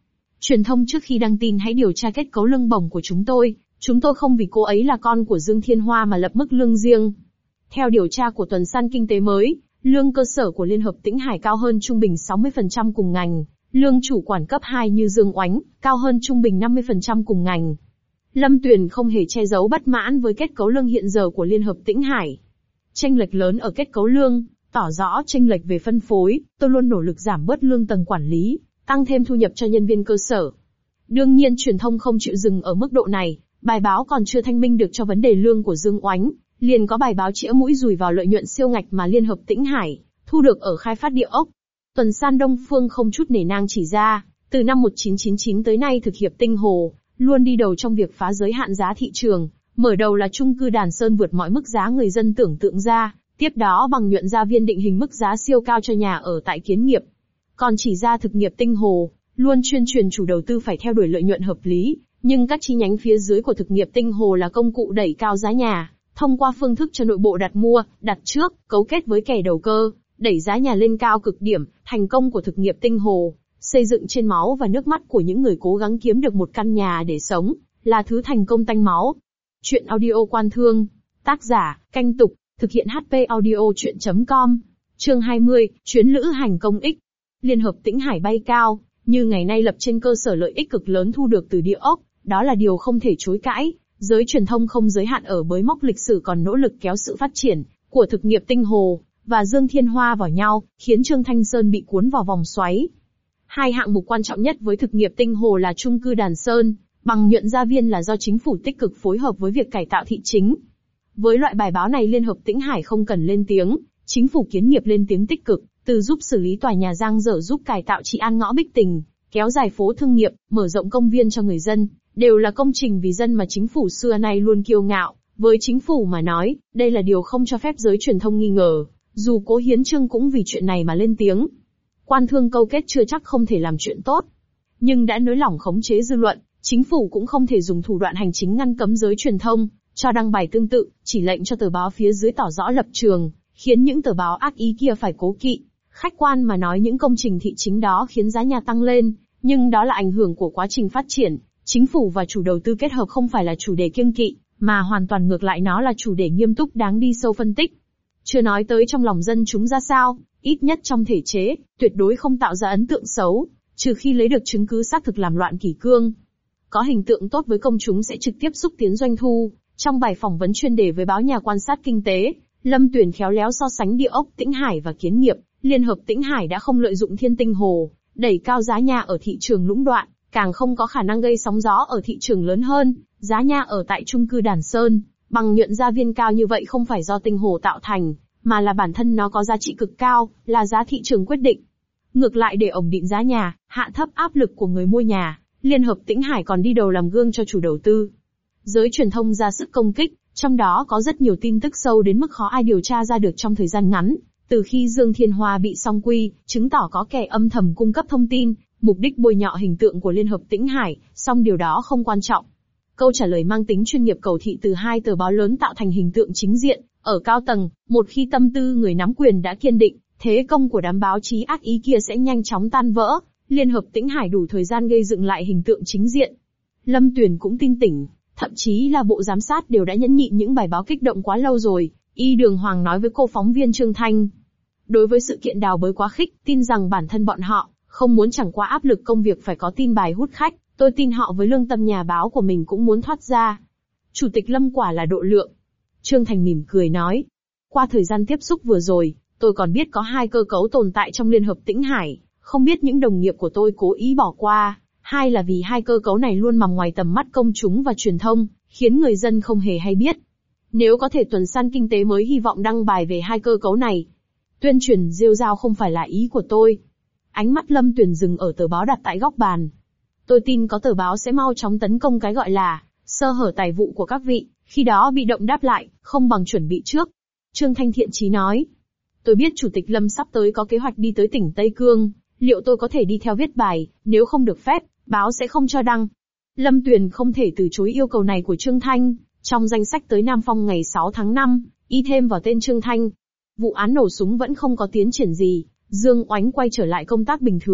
Truyền thông trước khi đăng tin hãy điều tra kết cấu lương bổng của chúng tôi, chúng tôi không vì cô ấy là con của Dương Thiên Hoa mà lập mức lương riêng. Theo điều tra của tuần san kinh tế mới, lương cơ sở của Liên hợp Tĩnh Hải cao hơn trung bình sáu mươi phần trăm cùng ngành, lương chủ quản cấp hai như Dương Oánh, cao hơn trung bình năm mươi phần trăm cùng ngành. Lâm Tuyền không hề che giấu bất mãn với kết cấu lương hiện giờ của Liên hợp Tĩnh Hải. Chênh lệch lớn ở kết cấu lương, tỏ rõ chênh lệch về phân phối, tôi luôn nỗ lực giảm bớt lương tầng quản lý, tăng thêm thu nhập cho nhân viên cơ sở. Đương nhiên truyền thông không chịu dừng ở mức độ này, bài báo còn chưa thanh minh được cho vấn đề lương của Dương Oánh, liền có bài báo chĩa mũi dùi vào lợi nhuận siêu ngạch mà Liên hợp Tĩnh Hải thu được ở khai phát địa ốc. Tuần san Đông Phương không chút nể nang chỉ ra, từ năm một nghìn chín trăm chín mươi chín tới nay thực hiệp Tinh Hồ luôn đi đầu trong việc phá giới hạn giá thị trường, mở đầu là chung cư Đàn Sơn vượt mọi mức giá người dân tưởng tượng ra, tiếp đó bằng nhuận gia viên định hình mức giá siêu cao cho nhà ở tại Kiến Nghiệp. Còn chỉ ra thực nghiệp Tinh Hồ luôn chuyên truyền chủ đầu tư phải theo đuổi lợi nhuận hợp lý, nhưng các chi nhánh phía dưới của thực nghiệp Tinh Hồ là công cụ đẩy cao giá nhà, thông qua phương thức cho nội bộ đặt mua, đặt trước, cấu kết với kẻ đầu cơ, đẩy giá nhà lên cao cực điểm. Thành công của thực nghiệp Tinh Hồ, xây dựng trên máu và nước mắt của những người cố gắng kiếm được một căn nhà để sống, là thứ thành công tanh máu. Chuyện audio Quan Thương. Tác giả, Canh Tục, thực hiện hát pê audio chuyện chấm com. Chương hai mươi, chuyến lữ hành công ích. Liên hợp Tĩnh Hải bay cao, như ngày nay lập trên cơ sở lợi ích cực lớn thu được từ địa ốc, đó là điều không thể chối cãi. Giới truyền thông không giới hạn ở bới móc lịch sử còn nỗ lực kéo sự phát triển của thực nghiệp Tinh Hồ và Dương Thiên Hoa vào nhau, khiến Trương Thanh Sơn bị cuốn vào vòng xoáy. Hai hạng mục quan trọng nhất với thực nghiệp Tinh Hồ là chung cư Đàn Sơn, bằng nhuận gia viên là do chính phủ tích cực phối hợp với việc cải tạo thị chính. Với loại bài báo này Liên hợp Tĩnh Hải không cần lên tiếng, chính phủ Kiến Nghiệp lên tiếng tích cực, từ giúp xử lý tòa nhà giang dở giúp cải tạo trị an ngõ Bích Tình, kéo dài phố Thương Nghiệp, mở rộng công viên cho người dân, đều là công trình vì dân mà chính phủ xưa nay luôn kiêu ngạo. Với chính phủ mà nói, đây là điều không cho phép giới truyền thông nghi ngờ, dù Cố Hiến Chương cũng vì chuyện này mà lên tiếng. Quan thương câu kết chưa chắc không thể làm chuyện tốt, nhưng đã nới lỏng khống chế dư luận, chính phủ cũng không thể dùng thủ đoạn hành chính ngăn cấm giới truyền thông cho đăng bài tương tự, chỉ lệnh cho tờ báo phía dưới tỏ rõ lập trường, khiến những tờ báo ác ý kia phải cố kỵ. Khách quan mà nói những công trình thị chính đó khiến giá nhà tăng lên, nhưng đó là ảnh hưởng của quá trình phát triển. Chính phủ và chủ đầu tư kết hợp không phải là chủ đề kiêng kỵ, mà hoàn toàn ngược lại nó là chủ đề nghiêm túc đáng đi sâu phân tích. Chưa nói tới trong lòng dân chúng ra sao, ít nhất trong thể chế, tuyệt đối không tạo ra ấn tượng xấu, trừ khi lấy được chứng cứ xác thực làm loạn kỷ cương. Có hình tượng tốt với công chúng sẽ trực tiếp xúc tiến doanh thu. Trong bài phỏng vấn chuyên đề với báo Nhà Quan sát Kinh tế, Lâm Tuyền khéo léo so sánh địa ốc Tĩnh Hải và Kiến Nghiệp. Liên hợp Tĩnh Hải đã không lợi dụng Thiên Tinh Hồ, đẩy cao giá nhà ở thị trường lũng đoạn, càng không có khả năng gây sóng gió ở thị trường lớn hơn. Giá nhà ở tại chung cư Đàn Sơn, bằng nhuận gia viên cao như vậy không phải do Tinh Hồ tạo thành, mà là bản thân nó có giá trị cực cao, là giá thị trường quyết định. Ngược lại để ổn định giá nhà, hạ thấp áp lực của người mua nhà, Liên hợp Tĩnh Hải còn đi đầu làm gương cho chủ đầu tư. Giới truyền thông ra sức công kích, trong đó có rất nhiều tin tức sâu đến mức khó ai điều tra ra được trong thời gian ngắn. Từ khi Dương Thiên Hoa bị song quy, chứng tỏ có kẻ âm thầm cung cấp thông tin, mục đích bôi nhọ hình tượng của Liên hợp Tĩnh Hải, song điều đó không quan trọng. Câu trả lời mang tính chuyên nghiệp cầu thị từ hai tờ báo lớn tạo thành hình tượng chính diện, ở cao tầng, một khi tâm tư người nắm quyền đã kiên định, thế công của đám báo chí ác ý kia sẽ nhanh chóng tan vỡ, Liên hợp Tĩnh Hải đủ thời gian gây dựng lại hình tượng chính diện. Lâm Tuyền cũng tin tỉnh, thậm chí là bộ giám sát đều đã nhẫn nhịn những bài báo kích động quá lâu rồi, y đường hoàng nói với cô phóng viên Trương Thanh. Đối với sự kiện đào bới quá khích, tin rằng bản thân bọn họ không muốn chẳng qua áp lực công việc phải có tin bài hút khách, tôi tin họ với lương tâm nhà báo của mình cũng muốn thoát ra. Chủ tịch Lâm quả là độ lượng. Trương Thành mỉm cười nói. Qua thời gian tiếp xúc vừa rồi, tôi còn biết có hai cơ cấu tồn tại trong Liên hợp Tĩnh Hải, không biết những đồng nghiệp của tôi cố ý bỏ qua, hai là vì hai cơ cấu này luôn nằm ngoài tầm mắt công chúng và truyền thông, khiến người dân không hề hay biết. Nếu có thể tuần san kinh tế mới hy vọng đăng bài về hai cơ cấu này. Tuyên truyền rêu rao không phải là ý của tôi. Ánh mắt Lâm Tuyền dừng ở tờ báo đặt tại góc bàn. Tôi tin có tờ báo sẽ mau chóng tấn công cái gọi là sơ hở tài vụ của các vị, khi đó bị động đáp lại, không bằng chuẩn bị trước. Trương Thanh thiện chí nói. Tôi biết Chủ tịch Lâm sắp tới có kế hoạch đi tới tỉnh Tây Cương, liệu tôi có thể đi theo viết bài, nếu không được phép, báo sẽ không cho đăng. Lâm Tuyền không thể từ chối yêu cầu này của Trương Thanh, trong danh sách tới Nam Phong ngày sáu tháng năm, y thêm vào tên Trương Thanh. Vụ án nổ súng vẫn không có tiến triển gì, Dương Oánh quay trở lại công tác bình thường,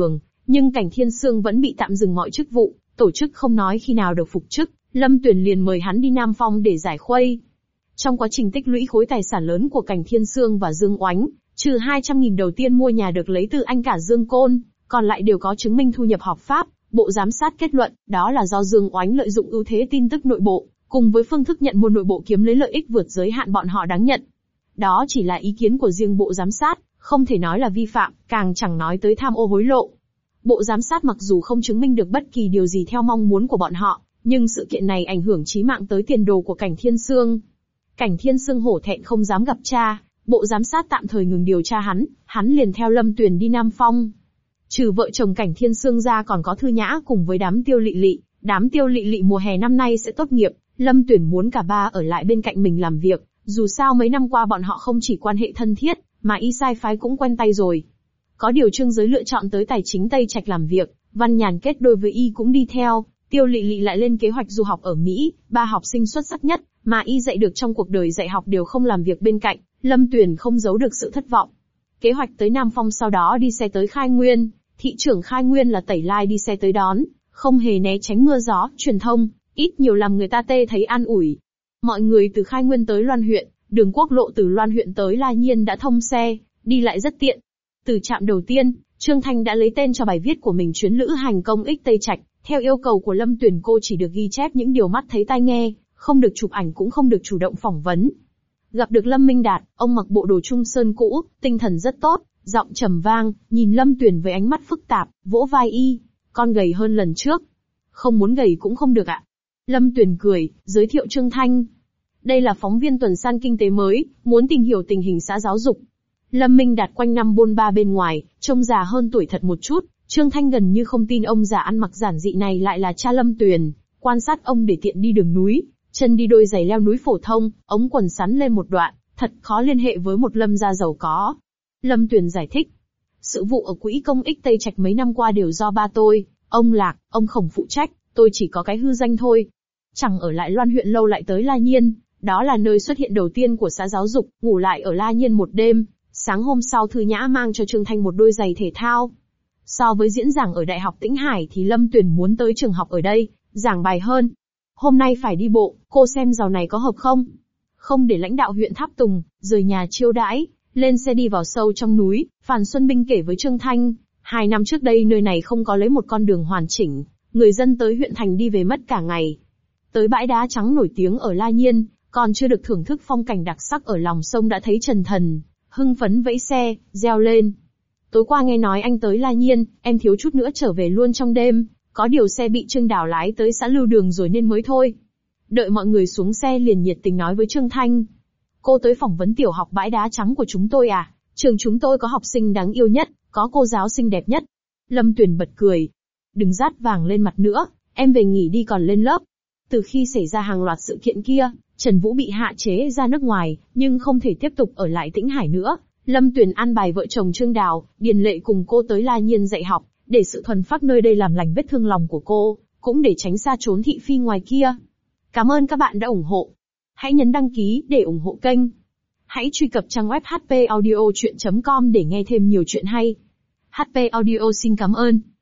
Nhưng Cảnh Thiên Sương vẫn bị tạm dừng mọi chức vụ, tổ chức không nói khi nào được phục chức, Lâm Tuyền liền mời hắn đi Nam Phong để giải khuây. Trong quá trình tích lũy khối tài sản lớn của Cảnh Thiên Sương và Dương Oánh, trừ hai trăm nghìn đầu tiên mua nhà được lấy từ anh cả Dương Côn, còn lại đều có chứng minh thu nhập hợp pháp, Bộ Giám sát kết luận, đó là do Dương Oánh lợi dụng ưu thế tin tức nội bộ, cùng với phương thức nhận mua nội bộ kiếm lấy lợi ích vượt giới hạn bọn họ đáng nhận. Đó chỉ là ý kiến của riêng Bộ Giám sát, không thể nói là vi phạm, càng chẳng nói tới tham ô hối lộ. Bộ Giám sát mặc dù không chứng minh được bất kỳ điều gì theo mong muốn của bọn họ, nhưng sự kiện này ảnh hưởng chí mạng tới tiền đồ của Cảnh Thiên Sương. Cảnh Thiên Sương hổ thẹn không dám gặp cha, Bộ Giám sát tạm thời ngừng điều tra hắn, hắn liền theo Lâm Tuyền đi Nam Phong. Trừ vợ chồng Cảnh Thiên Sương ra còn có Thư Nhã cùng với đám Tiêu Lị Lị, đám Tiêu Lị Lị mùa hè năm nay sẽ tốt nghiệp, Lâm Tuyền muốn cả ba ở lại bên cạnh mình làm việc, dù sao mấy năm qua bọn họ không chỉ quan hệ thân thiết, mà y sai phái cũng quen tay rồi. Có điều Trương Giới lựa chọn tới Tài chính Tây Trạch làm việc, Văn Nhàn kết đôi với y cũng đi theo, Tiêu Lị Lị lại lên kế hoạch du học ở Mỹ, ba học sinh xuất sắc nhất, mà y dạy được trong cuộc đời dạy học đều không làm việc bên cạnh, Lâm Tuyền không giấu được sự thất vọng. Kế hoạch tới Nam Phong sau đó đi xe tới Khai Nguyên, thị trưởng Khai Nguyên là Tẩy Lai đi xe tới đón, không hề né tránh mưa gió, truyền thông, ít nhiều làm người ta tê thấy an ủi. Mọi người từ Khai Nguyên tới Loan huyện, đường quốc lộ từ Loan huyện tới La Nhiên đã thông xe, đi lại rất tiện. Từ trạm đầu tiên, Trương Thanh đã lấy tên cho bài viết của mình chuyến lữ hành công ích Tây Trạch, theo yêu cầu của Lâm Tuyền cô chỉ được ghi chép những điều mắt thấy tai nghe, không được chụp ảnh cũng không được chủ động phỏng vấn. Gặp được Lâm Minh Đạt, ông mặc bộ đồ Trung Sơn cũ, tinh thần rất tốt, giọng trầm vang, nhìn Lâm Tuyền với ánh mắt phức tạp, vỗ vai y, con gầy hơn lần trước. Không muốn gầy cũng không được ạ. Lâm Tuyền cười, giới thiệu Trương Thanh. Đây là phóng viên tuần san kinh tế mới, muốn tìm hiểu tình hình xã giáo dục. Lâm Minh Đạt quanh năm bôn ba bên ngoài, trông già hơn tuổi thật một chút, Trương Thanh gần như không tin ông già ăn mặc giản dị này lại là cha Lâm Tuyền, quan sát ông để tiện đi đường núi, chân đi đôi giày leo núi phổ thông, ống quần sắn lên một đoạn, thật khó liên hệ với một Lâm gia giàu có. Lâm Tuyền giải thích, sự vụ ở quỹ công ích Tây Trạch mấy năm qua đều do ba tôi, ông Lạc, ông Khổng phụ trách, tôi chỉ có cái hư danh thôi. Chẳng ở lại Loan huyện lâu lại tới La Nhiên, đó là nơi xuất hiện đầu tiên của xã giáo dục, ngủ lại ở La Nhiên một đêm. Sáng hôm sau Thư Nhã mang cho Trương Thanh một đôi giày thể thao. So với diễn giảng ở Đại học Tĩnh Hải thì Lâm Tuyền muốn tới trường học ở đây, giảng bài hơn. Hôm nay phải đi bộ, cô xem giàu này có hợp không? Không để lãnh đạo huyện Tháp Tùng, rời nhà chiêu đãi, lên xe đi vào sâu trong núi, Phan Xuân Binh kể với Trương Thanh. Hai năm trước đây nơi này không có lấy một con đường hoàn chỉnh, người dân tới huyện thành đi về mất cả ngày. Tới bãi đá trắng nổi tiếng ở La Nhiên, còn chưa được thưởng thức phong cảnh đặc sắc ở lòng sông đã thấy Trần Thần. Hưng phấn vẫy xe, reo lên. Tối qua nghe nói anh tới La Nhiên, em thiếu chút nữa trở về luôn trong đêm, có điều xe bị Trương Đào lái tới xã Lưu Đường rồi nên mới thôi. Đợi mọi người xuống xe liền nhiệt tình nói với Trương Thanh. Cô tới phỏng vấn tiểu học bãi đá trắng của chúng tôi à? Trường chúng tôi có học sinh đáng yêu nhất, có cô giáo xinh đẹp nhất. Lâm Tuyền bật cười. Đừng rát vàng lên mặt nữa, em về nghỉ đi còn lên lớp. Từ khi xảy ra hàng loạt sự kiện kia, Trần Vũ bị hạ chế ra nước ngoài, nhưng không thể tiếp tục ở lại Tĩnh Hải nữa. Lâm Tuyền an bài vợ chồng Trương Đào, Điền Lệ cùng cô tới La Nhiên dạy học, để sự thuần phác nơi đây làm lành vết thương lòng của cô, cũng để tránh xa trốn thị phi ngoài kia. Cảm ơn các bạn đã ủng hộ. Hãy nhấn đăng ký để ủng hộ kênh. Hãy truy cập trang web h p audio chuyện chấm com để nghe thêm nhiều chuyện hay. hát pê Audio xin cảm ơn.